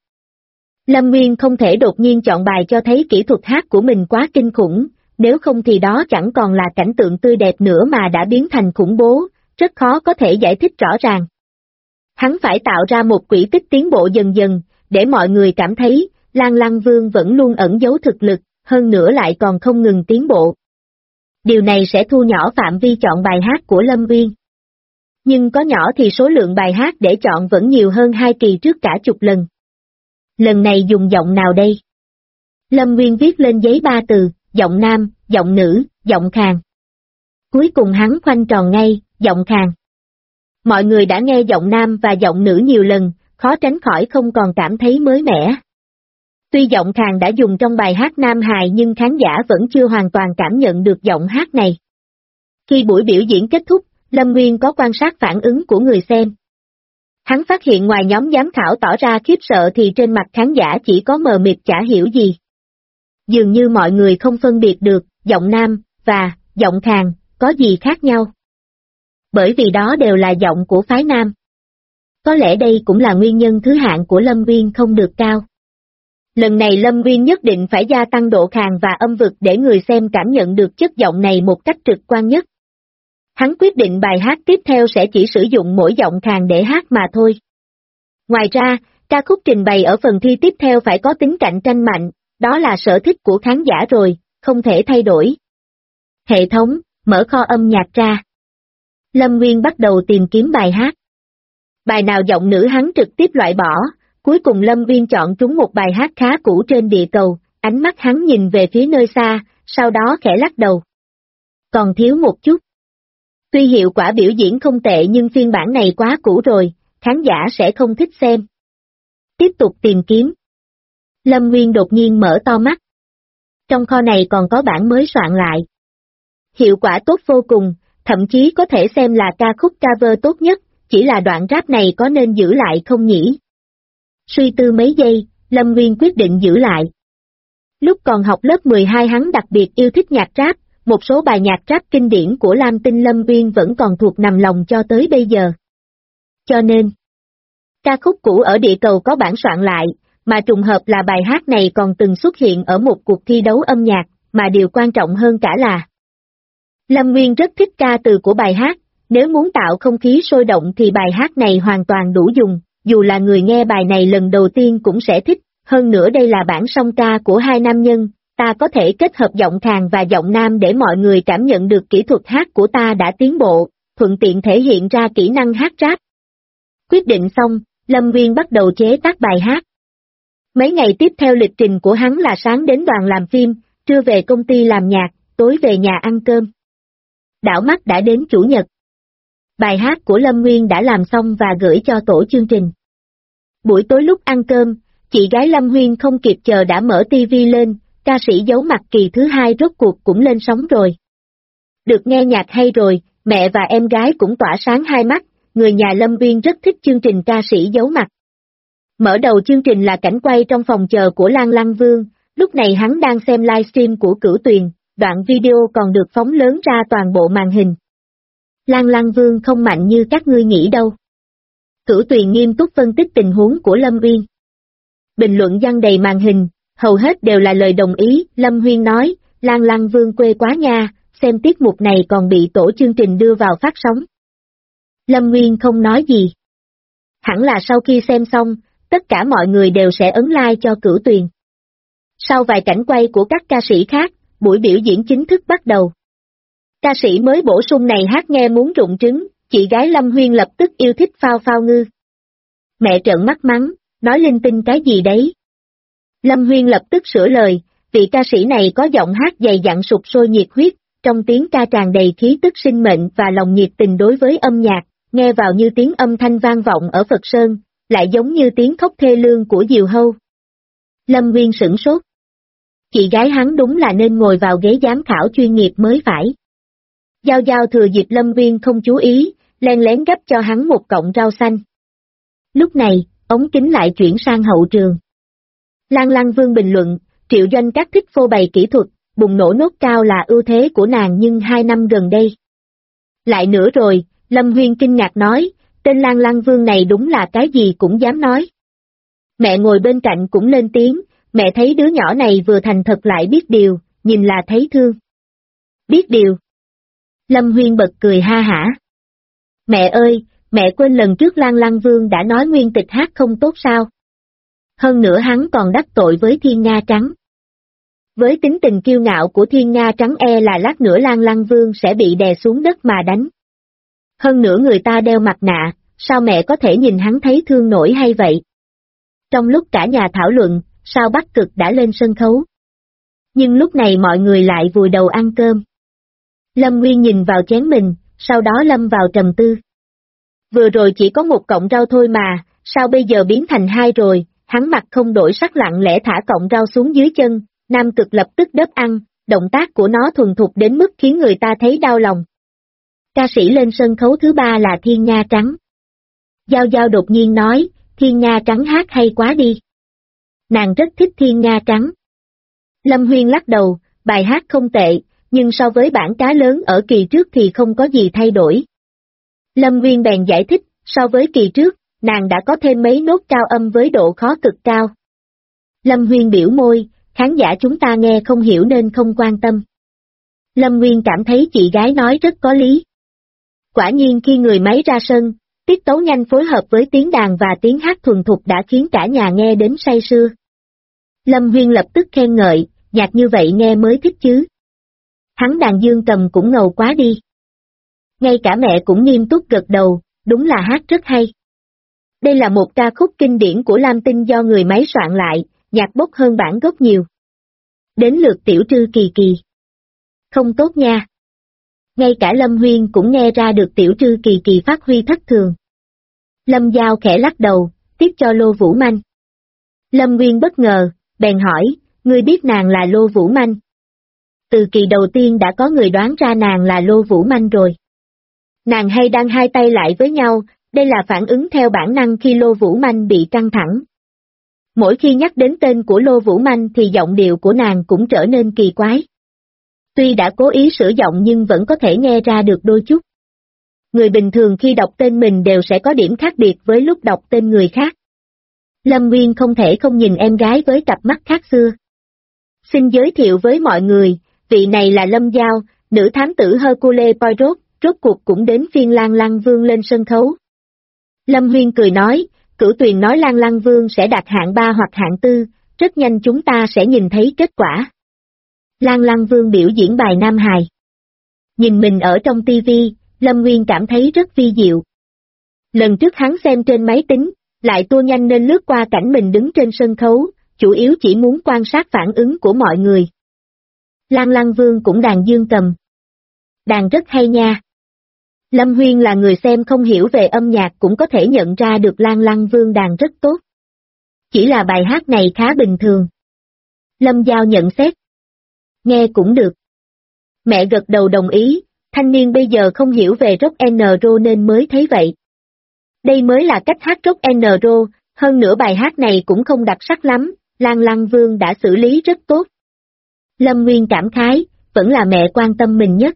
Lâm Nguyên không thể đột nhiên chọn bài cho thấy kỹ thuật hát của mình quá kinh khủng, nếu không thì đó chẳng còn là cảnh tượng tươi đẹp nữa mà đã biến thành khủng bố, rất khó có thể giải thích rõ ràng. Hắn phải tạo ra một quỹ tích tiến bộ dần dần, để mọi người cảm thấy, Lan Lăng Vương vẫn luôn ẩn giấu thực lực, hơn nữa lại còn không ngừng tiến bộ. Điều này sẽ thu nhỏ phạm vi chọn bài hát của Lâm Nguyên. Nhưng có nhỏ thì số lượng bài hát để chọn vẫn nhiều hơn 2 kỳ trước cả chục lần. Lần này dùng giọng nào đây? Lâm Nguyên viết lên giấy 3 từ, giọng nam, giọng nữ, giọng khàn. Cuối cùng hắn khoanh tròn ngay, giọng khàn. Mọi người đã nghe giọng nam và giọng nữ nhiều lần, khó tránh khỏi không còn cảm thấy mới mẻ. Tuy giọng khàn đã dùng trong bài hát Nam Hài nhưng khán giả vẫn chưa hoàn toàn cảm nhận được giọng hát này. Khi buổi biểu diễn kết thúc, Lâm Nguyên có quan sát phản ứng của người xem. Hắn phát hiện ngoài nhóm giám khảo tỏ ra khiếp sợ thì trên mặt khán giả chỉ có mờ mịt chả hiểu gì. Dường như mọi người không phân biệt được, giọng nam, và, giọng khàn, có gì khác nhau. Bởi vì đó đều là giọng của phái nam. Có lẽ đây cũng là nguyên nhân thứ hạng của Lâm Nguyên không được cao. Lần này Lâm Nguyên nhất định phải gia tăng độ khàn và âm vực để người xem cảm nhận được chất giọng này một cách trực quan nhất. Hắn quyết định bài hát tiếp theo sẽ chỉ sử dụng mỗi giọng khàn để hát mà thôi. Ngoài ra, ca khúc trình bày ở phần thi tiếp theo phải có tính cạnh tranh mạnh, đó là sở thích của khán giả rồi, không thể thay đổi. Hệ thống, mở kho âm nhạc ra. Lâm Nguyên bắt đầu tìm kiếm bài hát. Bài nào giọng nữ hắn trực tiếp loại bỏ, cuối cùng Lâm Nguyên chọn trúng một bài hát khá cũ trên địa cầu, ánh mắt hắn nhìn về phía nơi xa, sau đó khẽ lắc đầu. Còn thiếu một chút. Tuy hiệu quả biểu diễn không tệ nhưng phiên bản này quá cũ rồi, khán giả sẽ không thích xem. Tiếp tục tìm kiếm. Lâm Nguyên đột nhiên mở to mắt. Trong kho này còn có bản mới soạn lại. Hiệu quả tốt vô cùng, thậm chí có thể xem là ca khúc cover tốt nhất, chỉ là đoạn rap này có nên giữ lại không nhỉ? Suy tư mấy giây, Lâm Nguyên quyết định giữ lại. Lúc còn học lớp 12 hắn đặc biệt yêu thích nhạc rap, một số bài nhạc rap kinh điển của Lam Tinh Lâm Nguyên vẫn còn thuộc nằm lòng cho tới bây giờ. Cho nên, ca khúc cũ ở địa cầu có bản soạn lại, mà trùng hợp là bài hát này còn từng xuất hiện ở một cuộc thi đấu âm nhạc, mà điều quan trọng hơn cả là Lâm Nguyên rất thích ca từ của bài hát, nếu muốn tạo không khí sôi động thì bài hát này hoàn toàn đủ dùng, dù là người nghe bài này lần đầu tiên cũng sẽ thích, hơn nữa đây là bản song ca của hai nam nhân, ta có thể kết hợp giọng khàn và giọng nam để mọi người cảm nhận được kỹ thuật hát của ta đã tiến bộ, thuận tiện thể hiện ra kỹ năng hát rap. Quyết định xong, Lâm Nguyên bắt đầu chế tác bài hát. Mấy ngày tiếp theo lịch trình của hắn là sáng đến đoàn làm phim, trưa về công ty làm nhạc, tối về nhà ăn cơm. Đảo mắt đã đến Chủ nhật. Bài hát của Lâm Nguyên đã làm xong và gửi cho tổ chương trình. Buổi tối lúc ăn cơm, chị gái Lâm Huyên không kịp chờ đã mở tivi lên, ca sĩ Giấu Mặt kỳ thứ 2 rốt cuộc cũng lên sóng rồi. Được nghe nhạc hay rồi, mẹ và em gái cũng tỏa sáng hai mắt, người nhà Lâm Nguyên rất thích chương trình ca sĩ Giấu Mặt. Mở đầu chương trình là cảnh quay trong phòng chờ của Lan Lăng Vương, lúc này hắn đang xem livestream của Cửu Tuyền, đoạn video còn được phóng lớn ra toàn bộ màn hình. Lan Lăng Vương không mạnh như các ngươi nghĩ đâu. Cửu Tuyền nghiêm túc phân tích tình huống của Lâm Uyên. Bình luận giăng đầy màn hình, hầu hết đều là lời đồng ý, Lâm Huyên nói, Lan Lăng Vương quê quá nha, xem tiết mục này còn bị tổ chương trình đưa vào phát sóng. Lâm Nguyên không nói gì. Hẳn là sau khi xem xong, tất cả mọi người đều sẽ ấn like cho Cửu Tuyền. Sau vài cảnh quay của các ca sĩ khác, buổi biểu diễn chính thức bắt đầu. Ca sĩ mới bổ sung này hát nghe muốn rụng trứng, chị gái Lâm Huyên lập tức yêu thích Phao Phao Ngư. Mẹ trợn mắt mắng, nói linh tinh cái gì đấy. Lâm Huyên lập tức sửa lời, vị ca sĩ này có giọng hát dày dặn sục sôi nhiệt huyết, trong tiếng ca tràn đầy khí tức sinh mệnh và lòng nhiệt tình đối với âm nhạc, nghe vào như tiếng âm thanh vang vọng ở Phật Sơn, lại giống như tiếng khóc thê lương của diều hâu. Lâm Nguyên sửng sốt. Chị gái hắn đúng là nên ngồi vào ghế giám khảo chuyên nghiệp mới phải. Giao Giao thừa dịp Lâm Nguyên không chú ý, len lén gấp cho hắn một cọng rau xanh. Lúc này, ống kính lại chuyển sang hậu trường. Lan Lăng Vương bình luận, Triệu Doanh các thích phô bày kỹ thuật, bùng nổ nốt cao là ưu thế của nàng nhưng 2 năm gần đây. Lại nữa rồi, Lâm Huyên kinh ngạc nói, tên Lan Lăng Vương này đúng là cái gì cũng dám nói. Mẹ ngồi bên cạnh cũng lên tiếng, mẹ thấy đứa nhỏ này vừa thành thật lại biết điều, nhìn là thấy thương. Biết điều. Lâm Huyên bật cười ha hả. Mẹ ơi, mẹ quên lần trước Lan Lăng Vương đã nói nguyên tịch hát không tốt sao? Hơn nữa hắn còn đắc tội với Thiên Nga Trắng. Với tính tình kiêu ngạo của Thiên Nga Trắng là lát nữa Lan Lăng Vương sẽ bị đè xuống đất mà đánh. Hơn nữa người ta đeo mặt nạ, sao mẹ có thể nhìn hắn thấy thương nổi hay vậy? Trong lúc cả nhà thảo luận, sao Bắc Cực đã lên sân khấu. Nhưng lúc này mọi người lại vùi đầu ăn cơm. Lâm Nguyên nhìn vào chén mình, sau đó lâm vào trầm tư. Vừa rồi chỉ có một cọng rau thôi mà, sao bây giờ biến thành 2 rồi, hắn mặt không đổi sắc lặng lẽ thả cọng rau xuống dưới chân, Nam Cực lập tức đớp ăn, động tác của nó thuần thục đến mức khiến người ta thấy đau lòng. Ca sĩ lên sân khấu thứ 3 là Thiên Nga Trắng. Giao Giao đột nhiên nói, Thiên Nga Trắng hát hay quá đi. Nàng rất thích Thiên Nga Trắng. Lâm Huyên lắc đầu, bài hát không tệ, nhưng so với bản cá lớn ở kỳ trước thì không có gì thay đổi. Lâm Huyên bèn giải thích, so với kỳ trước, nàng đã có thêm mấy nốt cao âm với độ khó cực cao. Lâm Huyên biểu môi, khán giả chúng ta nghe không hiểu nên không quan tâm. Lâm Nguyên cảm thấy chị gái nói rất có lý. Quả nhiên khi người máy ra sân, tiết tấu nhanh phối hợp với tiếng đàn và tiếng hát thuần thục đã khiến cả nhà nghe đến say sưa. Lâm Huyên lập tức khen ngợi, nhạc như vậy nghe mới thích chứ. Hắn đàn dương cầm cũng ngầu quá đi. Ngay cả mẹ cũng nghiêm túc gật đầu, đúng là hát rất hay. Đây là một ca khúc kinh điển của Lam Tinh do người máy soạn lại, nhạc bốc hơn bản gốc nhiều. Đến lượt Tiểu Trư Kỳ Kỳ. Không tốt nha. Ngay cả Lâm Huyên cũng nghe ra được Tiểu Trư Kỳ Kỳ phát huy thất thường. Lâm Giao khẽ lắc đầu, tiếp cho Lô Vũ Manh. Lâm Nguyên bất ngờ, bèn hỏi, ngươi biết nàng là Lô Vũ Manh? Từ kỳ đầu tiên đã có người đoán ra nàng là Lô Vũ Manh rồi. Nàng hay đan hai tay lại với nhau, đây là phản ứng theo bản năng khi Lô Vũ Manh bị căng thẳng. Mỗi khi nhắc đến tên của Lô Vũ Manh thì giọng điệu của nàng cũng trở nên kỳ quái. Tuy đã cố ý sửa giọng nhưng vẫn có thể nghe ra được đôi chút. Người bình thường khi đọc tên mình đều sẽ có điểm khác biệt với lúc đọc tên người khác. Lâm Nguyên không thể không nhìn em gái với cặp mắt khác xưa. Xin giới thiệu với mọi người, vị này là Lâm Giao, nữ thám tử Hercule Poirot, rốt cuộc cũng đến phiên Lan Lăng Vương lên sân khấu. Lâm Huyên cười nói, Cửu Tuyền nói Lan Lăng Vương sẽ đạt hạng 3 hoặc hạng 4, rất nhanh chúng ta sẽ nhìn thấy kết quả. Lan Lăng Vương biểu diễn bài Nam Hài. Nhìn mình ở trong tivi, Lâm Nguyên cảm thấy rất vi diệu. Lần trước hắn xem trên máy tính, lại tua nhanh nên lướt qua cảnh mình đứng trên sân khấu, chủ yếu chỉ muốn quan sát phản ứng của mọi người. Lan Lăng Vương cũng đàn dương cầm. Đàn rất hay nha. Lâm Huyên là người xem không hiểu về âm nhạc cũng có thể nhận ra được Lan Lăng Vương đàn rất tốt. Chỉ là bài hát này khá bình thường. Lâm Giao nhận xét. Nghe cũng được. Mẹ gật đầu đồng ý, thanh niên bây giờ không hiểu về rock and roll nên mới thấy vậy. Đây mới là cách hát rock and roll, hơn nữa bài hát này cũng không đặc sắc lắm, Lan Lăng Vương đã xử lý rất tốt. Lâm Nguyên cảm khái, vẫn là mẹ quan tâm mình nhất.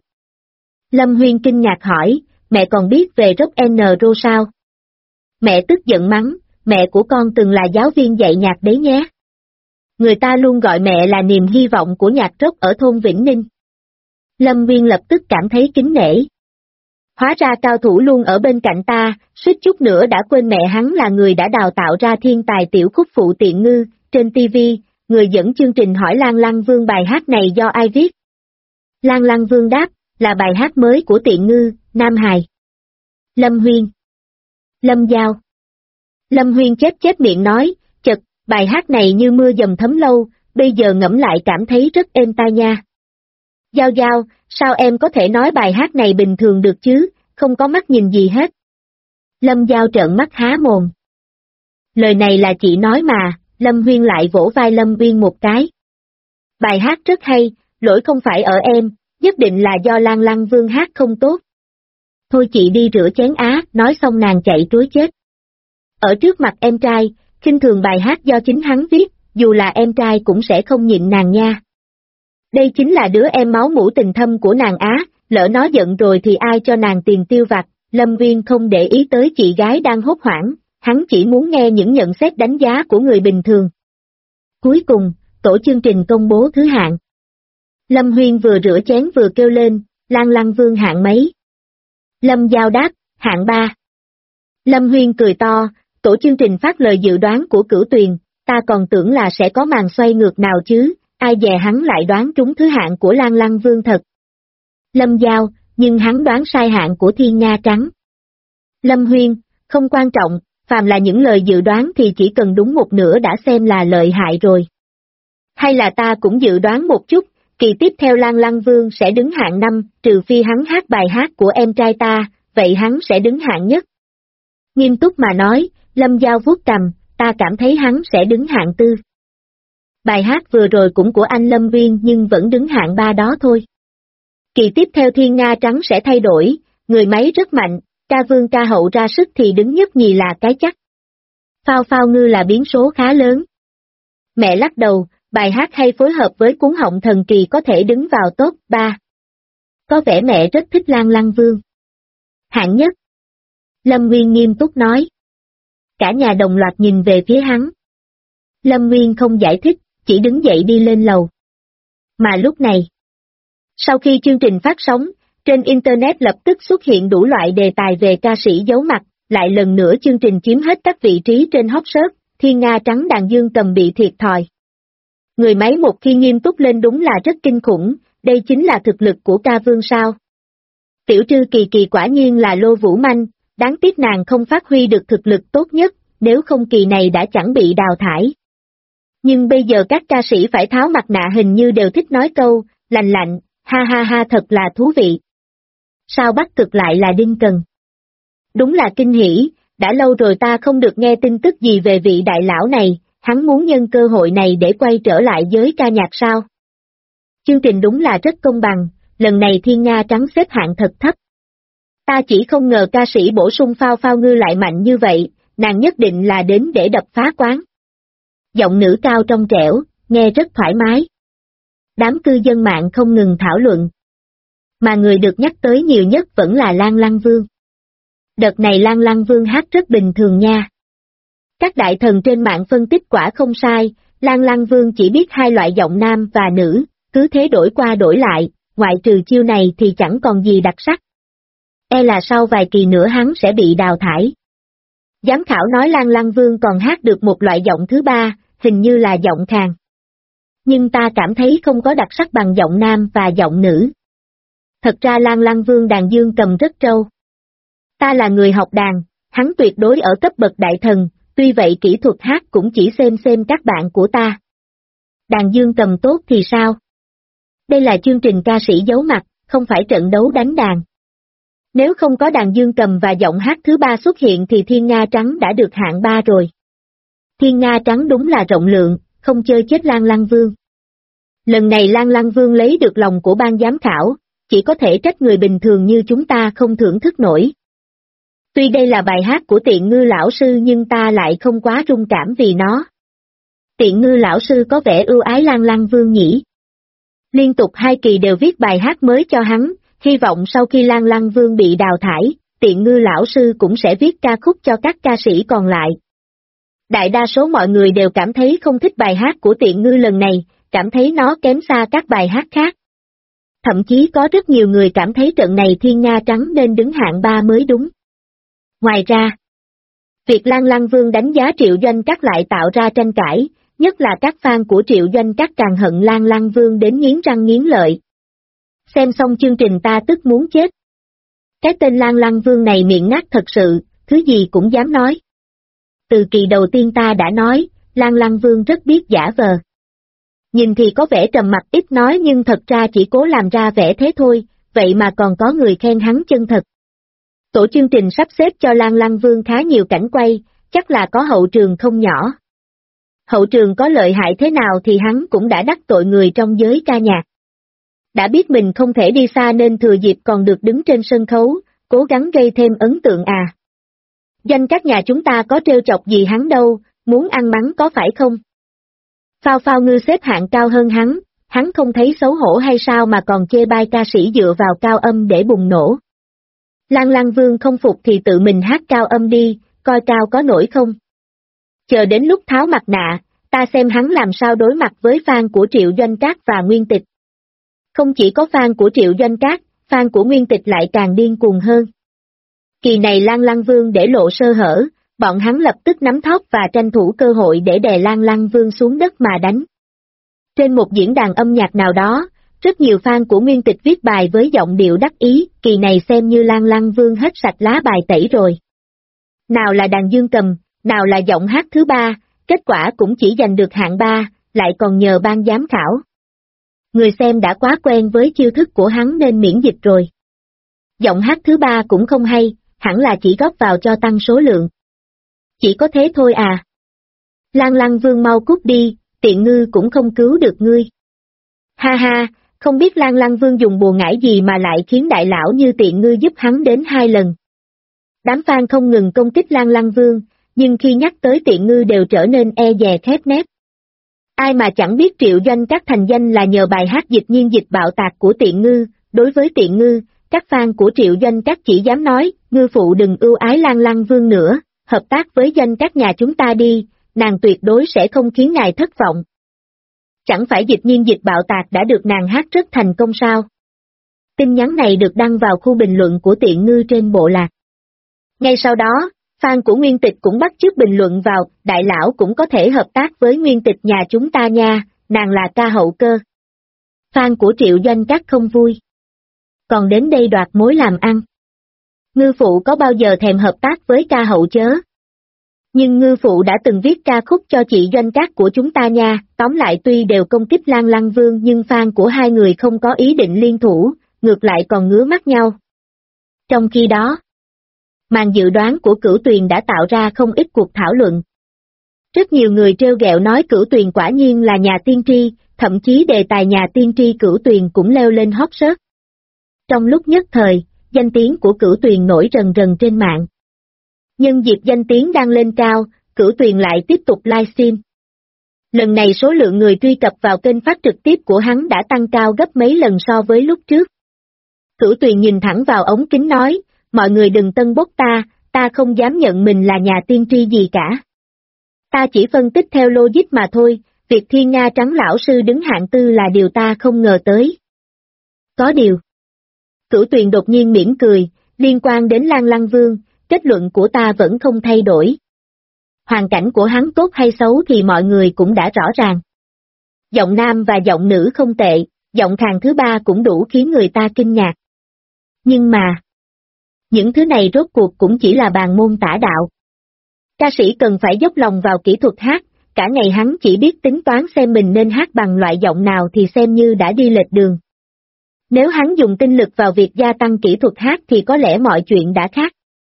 Lâm Huyên kinh ngạc hỏi, mẹ còn biết về rock and roll sao? Mẹ tức giận mắng, mẹ của con từng là giáo viên dạy nhạc đấy nhé. Người ta luôn gọi mẹ là niềm hy vọng của nhạc rock ở thôn Vĩnh Ninh. Lâm Nguyên lập tức cảm thấy kính nể. Hóa ra cao thủ luôn ở bên cạnh ta, suýt chút nữa đã quên mẹ hắn là người đã đào tạo ra thiên tài tiểu khúc phụ Tiện Ngư. Trên TV, người dẫn chương trình hỏi Lan Lăng Vương bài hát này do ai viết? Lan Lăng Vương đáp, là bài hát mới của Tiện Ngư, Nam Hài. Lâm Huyên. Lâm Giao. Lâm Huyên chép miệng nói, chật, bài hát này như mưa dầm thấm lâu, bây giờ ngẫm lại cảm thấy rất êm tai nha. Giao Giao, sao em có thể nói bài hát này bình thường được chứ, không có mắt nhìn gì hết. Lâm Giao trợn mắt há mồm. Lời này là chị nói mà, Lâm Huyên lại vỗ vai Lâm Uyên một cái. Bài hát rất hay, lỗi không phải ở em, nhất định là do Lan Lăng Vương hát không tốt. Thôi chị đi rửa chén á, nói xong nàng chạy trối chết. Ở trước mặt em trai, khinh thường bài hát do chính hắn viết, dù là em trai cũng sẽ không nhịn nàng nha. Đây chính là đứa em máu mủ tình thâm của nàng á, lỡ nó giận rồi thì ai cho nàng tiền tiêu vặt. Lâm Nguyên không để ý tới chị gái đang hốt hoảng, hắn chỉ muốn nghe những nhận xét đánh giá của người bình thường. Cuối cùng, tổ chương trình công bố thứ hạng. Lâm Huyên vừa rửa chén vừa kêu lên, Lan Lăng Vương hạng mấy? Lâm Giao đáp, hạng 3. Lâm Huyên cười to, tổ chương trình phát lời dự đoán của Cửu Tuyền, ta còn tưởng là sẽ có màn xoay ngược nào chứ, ai dè hắn lại đoán trúng thứ hạng của Lan Lăng Vương thật. Lâm Giao, nhưng hắn đoán sai hạng của Thiên Nga Trắng. Lâm Huyên, không quan trọng, phàm là những lời dự đoán thì chỉ cần đúng một nửa đã xem là lợi hại rồi. Hay là ta cũng dự đoán một chút, kỳ tiếp theo Lan Lăng Vương sẽ đứng hạng 5, trừ phi hắn hát bài hát của em trai ta, vậy hắn sẽ đứng hạng nhất. Nghiêm túc mà nói, Lâm Giao vuốt cằm, ta cảm thấy hắn sẽ đứng hạng 4. Bài hát vừa rồi cũng của anh Lâm Nguyên nhưng vẫn đứng hạng 3 đó thôi. Kỳ tiếp theo Thiên Nga Trắng sẽ thay đổi, người máy rất mạnh, ca vương ca hậu ra sức thì đứng nhất nhì là cái chắc. Phao Phao Ngư là biến số khá lớn. Mẹ lắc đầu, bài hát hay phối hợp với cuốn họng thần kỳ có thể đứng vào top 3. Có vẻ mẹ rất thích Lan Lăng Vương. Hạng nhất. Lâm Nguyên nghiêm túc nói. Cả nhà đồng loạt nhìn về phía hắn. Lâm Nguyên không giải thích, chỉ đứng dậy đi lên lầu. Mà lúc này, sau khi chương trình phát sóng, trên Internet lập tức xuất hiện đủ loại đề tài về ca sĩ giấu mặt, lại lần nữa chương trình chiếm hết các vị trí trên hot search, Thiên Nga Trắng Đàn Dương Cầm bị thiệt thòi. Người máy một khi nghiêm túc lên đúng là rất kinh khủng, đây chính là thực lực của ca vương sao. Tiểu Trư Kỳ Kỳ quả nhiên là lô vũ manh, đáng tiếc nàng không phát huy được thực lực tốt nhất, nếu không kỳ này đã chẳng bị đào thải. Nhưng bây giờ các ca sĩ phải tháo mặt nạ hình như đều thích nói câu, lành lạnh, ha ha ha thật là thú vị. Sao bắt cực lại là Đinh Cần? Đúng là kinh hỉ, đã lâu rồi ta không được nghe tin tức gì về vị đại lão này, hắn muốn nhân cơ hội này để quay trở lại giới ca nhạc sao? Chương trình đúng là rất công bằng, lần này Thiên Nga Trắng xếp hạng thật thấp. Ta chỉ không ngờ ca sĩ bổ sung Phao Phao Ngư lại mạnh như vậy, nàng nhất định là đến để đập phá quán. Giọng nữ cao trong trẻo, nghe rất thoải mái. Đám cư dân mạng không ngừng thảo luận. Mà người được nhắc tới nhiều nhất vẫn là Lan Lăng Vương. Đợt này Lan Lăng Vương hát rất bình thường nha. Các đại thần trên mạng phân tích quả không sai, Lan Lăng Vương chỉ biết hai loại giọng nam và nữ, cứ thế đổi qua đổi lại, ngoại trừ chiêu này thì chẳng còn gì đặc sắc. E là sau vài kỳ nữa hắn sẽ bị đào thải. Giám khảo nói Lan Lăng Vương còn hát được một loại giọng thứ ba, hình như là giọng khàn. Nhưng ta cảm thấy không có đặc sắc bằng giọng nam và giọng nữ. Thật ra Lan Lăng Vương đàn dương cầm rất trâu. Ta là người học đàn, hắn tuyệt đối ở cấp bậc đại thần, tuy vậy kỹ thuật hát cũng chỉ xem các bạn của ta. Đàn dương cầm tốt thì sao? Đây là chương trình ca sĩ giấu mặt, không phải trận đấu đánh đàn. Nếu không có đàn dương cầm và giọng hát thứ ba xuất hiện thì Thiên Nga Trắng đã được hạng 3 rồi. Thiên Nga Trắng đúng là rộng lượng, không chơi chết Lan Lăng Vương. Lần này Lan Lăng Vương lấy được lòng của ban giám khảo, chỉ có thể trách người bình thường như chúng ta không thưởng thức nổi. Tuy đây là bài hát của Tiện Ngư lão sư nhưng ta lại không quá rung cảm vì nó. Tiện Ngư lão sư có vẻ ưu ái Lan Lăng Vương nhỉ. Liên tục 2 kỳ đều viết bài hát mới cho hắn, hy vọng sau khi Lan Lăng Vương bị đào thải, Tiện Ngư lão sư cũng sẽ viết ca khúc cho các ca sĩ còn lại. Đại đa số mọi người đều cảm thấy không thích bài hát của Tiện Ngư lần này, cảm thấy nó kém xa các bài hát khác. Thậm chí có rất nhiều người cảm thấy trận này Thiên Nga Trắng nên đứng hạng 3 mới đúng. Ngoài ra, việc Lan Lăng Vương đánh giá Triệu Doanh Cát lại tạo ra tranh cãi, nhất là các fan của Triệu Doanh Cát càng hận Lan Lăng Vương đến nghiến răng nghiến lợi. Xem xong chương trình ta tức muốn chết. Cái tên Lan Lăng Vương này miệng ngắt thật sự, thứ gì cũng dám nói. Từ kỳ đầu tiên ta đã nói, Lan Lăng Vương rất biết giả vờ. Nhìn thì có vẻ trầm mặc ít nói nhưng thật ra chỉ cố làm ra vẻ thế thôi, vậy mà còn có người khen hắn chân thật. Tổ chương trình sắp xếp cho Lan Lăng Vương khá nhiều cảnh quay, chắc là có hậu trường không nhỏ. Hậu trường có lợi hại thế nào thì hắn cũng đã đắc tội người trong giới ca nhạc. Đã biết mình không thể đi xa nên thừa dịp còn được đứng trên sân khấu, cố gắng gây thêm ấn tượng à. Doanh các nhà chúng ta có trêu chọc gì hắn đâu, muốn ăn mắng có phải không? Phao Phao Ngư xếp hạng cao hơn hắn không thấy xấu hổ hay sao mà còn chê bai ca sĩ dựa vào cao âm để bùng nổ. Lan Lăng Vương không phục thì tự mình hát cao âm đi, coi cao có nổi không. Chờ đến lúc tháo mặt nạ, ta xem hắn làm sao đối mặt với fan của Triệu Doanh Cát và Nguyên Tịch. Không chỉ có fan của Triệu Doanh Cát, fan của Nguyên Tịch lại càng điên cuồng hơn. Kỳ này Lan Lăng Vương để lộ sơ hở, bọn hắn lập tức nắm thóp và tranh thủ cơ hội để đè Lan Lăng Vương xuống đất mà đánh. Trên một diễn đàn âm nhạc nào đó, rất nhiều fan của Nguyên Tịch viết bài với giọng điệu đắc ý, kỳ này xem như Lan Lăng Vương hết sạch lá bài tẩy rồi. Nào là đàn dương cầm, nào là giọng hát thứ ba, kết quả cũng chỉ giành được hạng 3, lại còn nhờ ban giám khảo. Người xem đã quá quen với chiêu thức của hắn nên miễn dịch rồi. Giọng hát thứ ba cũng không hay, hẳn là chỉ góp vào cho tăng số lượng. Chỉ có thế thôi à. Lan Lăng Vương mau cút đi, Tiện Ngư cũng không cứu được ngươi. Ha ha, không biết Lan Lăng Vương dùng bùa ngải gì mà lại khiến đại lão như Tiện Ngư giúp hắn đến 2 lần. Đám fan không ngừng công kích Lan Lăng Vương, nhưng khi nhắc tới Tiện Ngư đều trở nên e dè khép nép. Ai mà chẳng biết Triệu Doanh Cát thành danh là nhờ bài hát dịch nhiên dịch bạo tạc của Tiện Ngư, đối với Tiện Ngư, các fan của Triệu Doanh Cát chỉ dám nói, ngư phụ đừng ưu ái Lan Lăng Vương nữa, hợp tác với Doanh Cát nhà chúng ta đi, nàng tuyệt đối sẽ không khiến ngài thất vọng. Chẳng phải Dịch Nhiên Dịch Bạo Tạc đã được nàng hát rất thành công sao? Tin nhắn này được đăng vào khu bình luận của Tiện Ngư trên bộ lạc. Ngay sau đó, fan của Nguyên Tịch cũng bắt chước bình luận vào, đại lão cũng có thể hợp tác với Nguyên Tịch nhà chúng ta nha, nàng là ca hậu cơ. Fan của Triệu Doanh Các không vui. Còn đến đây đoạt mối làm ăn. Ngư phụ có bao giờ thèm hợp tác với ca hậu chớ? Nhưng ngư phụ đã từng viết ca khúc cho chị Doanh Các của chúng ta nha, tóm lại tuy đều công kích Lan Lăng Vương nhưng fan của hai người không có ý định liên thủ, ngược lại còn ngứa mắt nhau. Trong khi đó, màn dự đoán của Cửu Tuyền đã tạo ra không ít cuộc thảo luận. Rất nhiều người trêu ghẹo nói Cửu Tuyền quả nhiên là nhà tiên tri, thậm chí đề tài nhà tiên tri Cửu Tuyền cũng leo lên hot search. Trong lúc nhất thời, danh tiếng của Cửu Tuyền nổi rần rần trên mạng. Nhân dịp danh tiếng đang lên cao, Cửu Tuyền lại tiếp tục livestream. Lần này số lượng người truy cập vào kênh phát trực tiếp của hắn đã tăng cao gấp mấy lần so với lúc trước. Cửu Tuyền nhìn thẳng vào ống kính nói, mọi người đừng tân bốc ta không dám nhận mình là nhà tiên tri gì cả. Ta chỉ phân tích theo logic mà thôi, việc Thiên Nga Trắng lão sư đứng hạng tư là điều ta không ngờ tới. Có điều. Cửu Tuyền đột nhiên mỉm cười, liên quan đến Lan Lăng Vương, kết luận của ta vẫn không thay đổi. Hoàn cảnh của hắn tốt hay xấu thì mọi người cũng đã rõ ràng. Giọng nam và giọng nữ không tệ, giọng khàn thứ ba cũng đủ khiến người ta kinh ngạc. Nhưng mà, những thứ này rốt cuộc cũng chỉ là bàn môn tả đạo. Ca sĩ cần phải dốc lòng vào kỹ thuật hát, cả ngày hắn chỉ biết tính toán xem mình nên hát bằng loại giọng nào thì xem như đã đi lệch đường. Nếu hắn dùng tinh lực vào việc gia tăng kỹ thuật hát thì có lẽ mọi chuyện đã khác.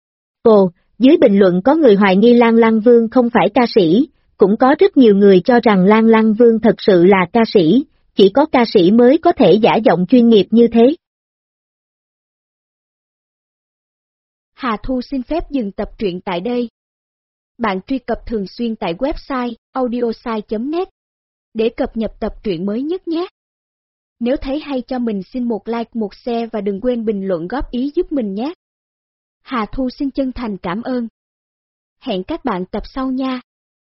Ồ, dưới bình luận có người hoài nghi Lan Lăng Vương không phải ca sĩ, cũng có rất nhiều người cho rằng Lan Lăng Vương thật sự là ca sĩ, chỉ có ca sĩ mới có thể giả giọng chuyên nghiệp như thế. Hà Thu xin phép dừng tập truyện tại đây. Bạn truy cập thường xuyên tại website audiosai.net để cập nhật tập truyện mới nhất nhé. Nếu thấy hay cho mình xin một like, một share và đừng quên bình luận góp ý giúp mình nhé. Hà Thu xin chân thành cảm ơn. Hẹn các bạn tập sau nha.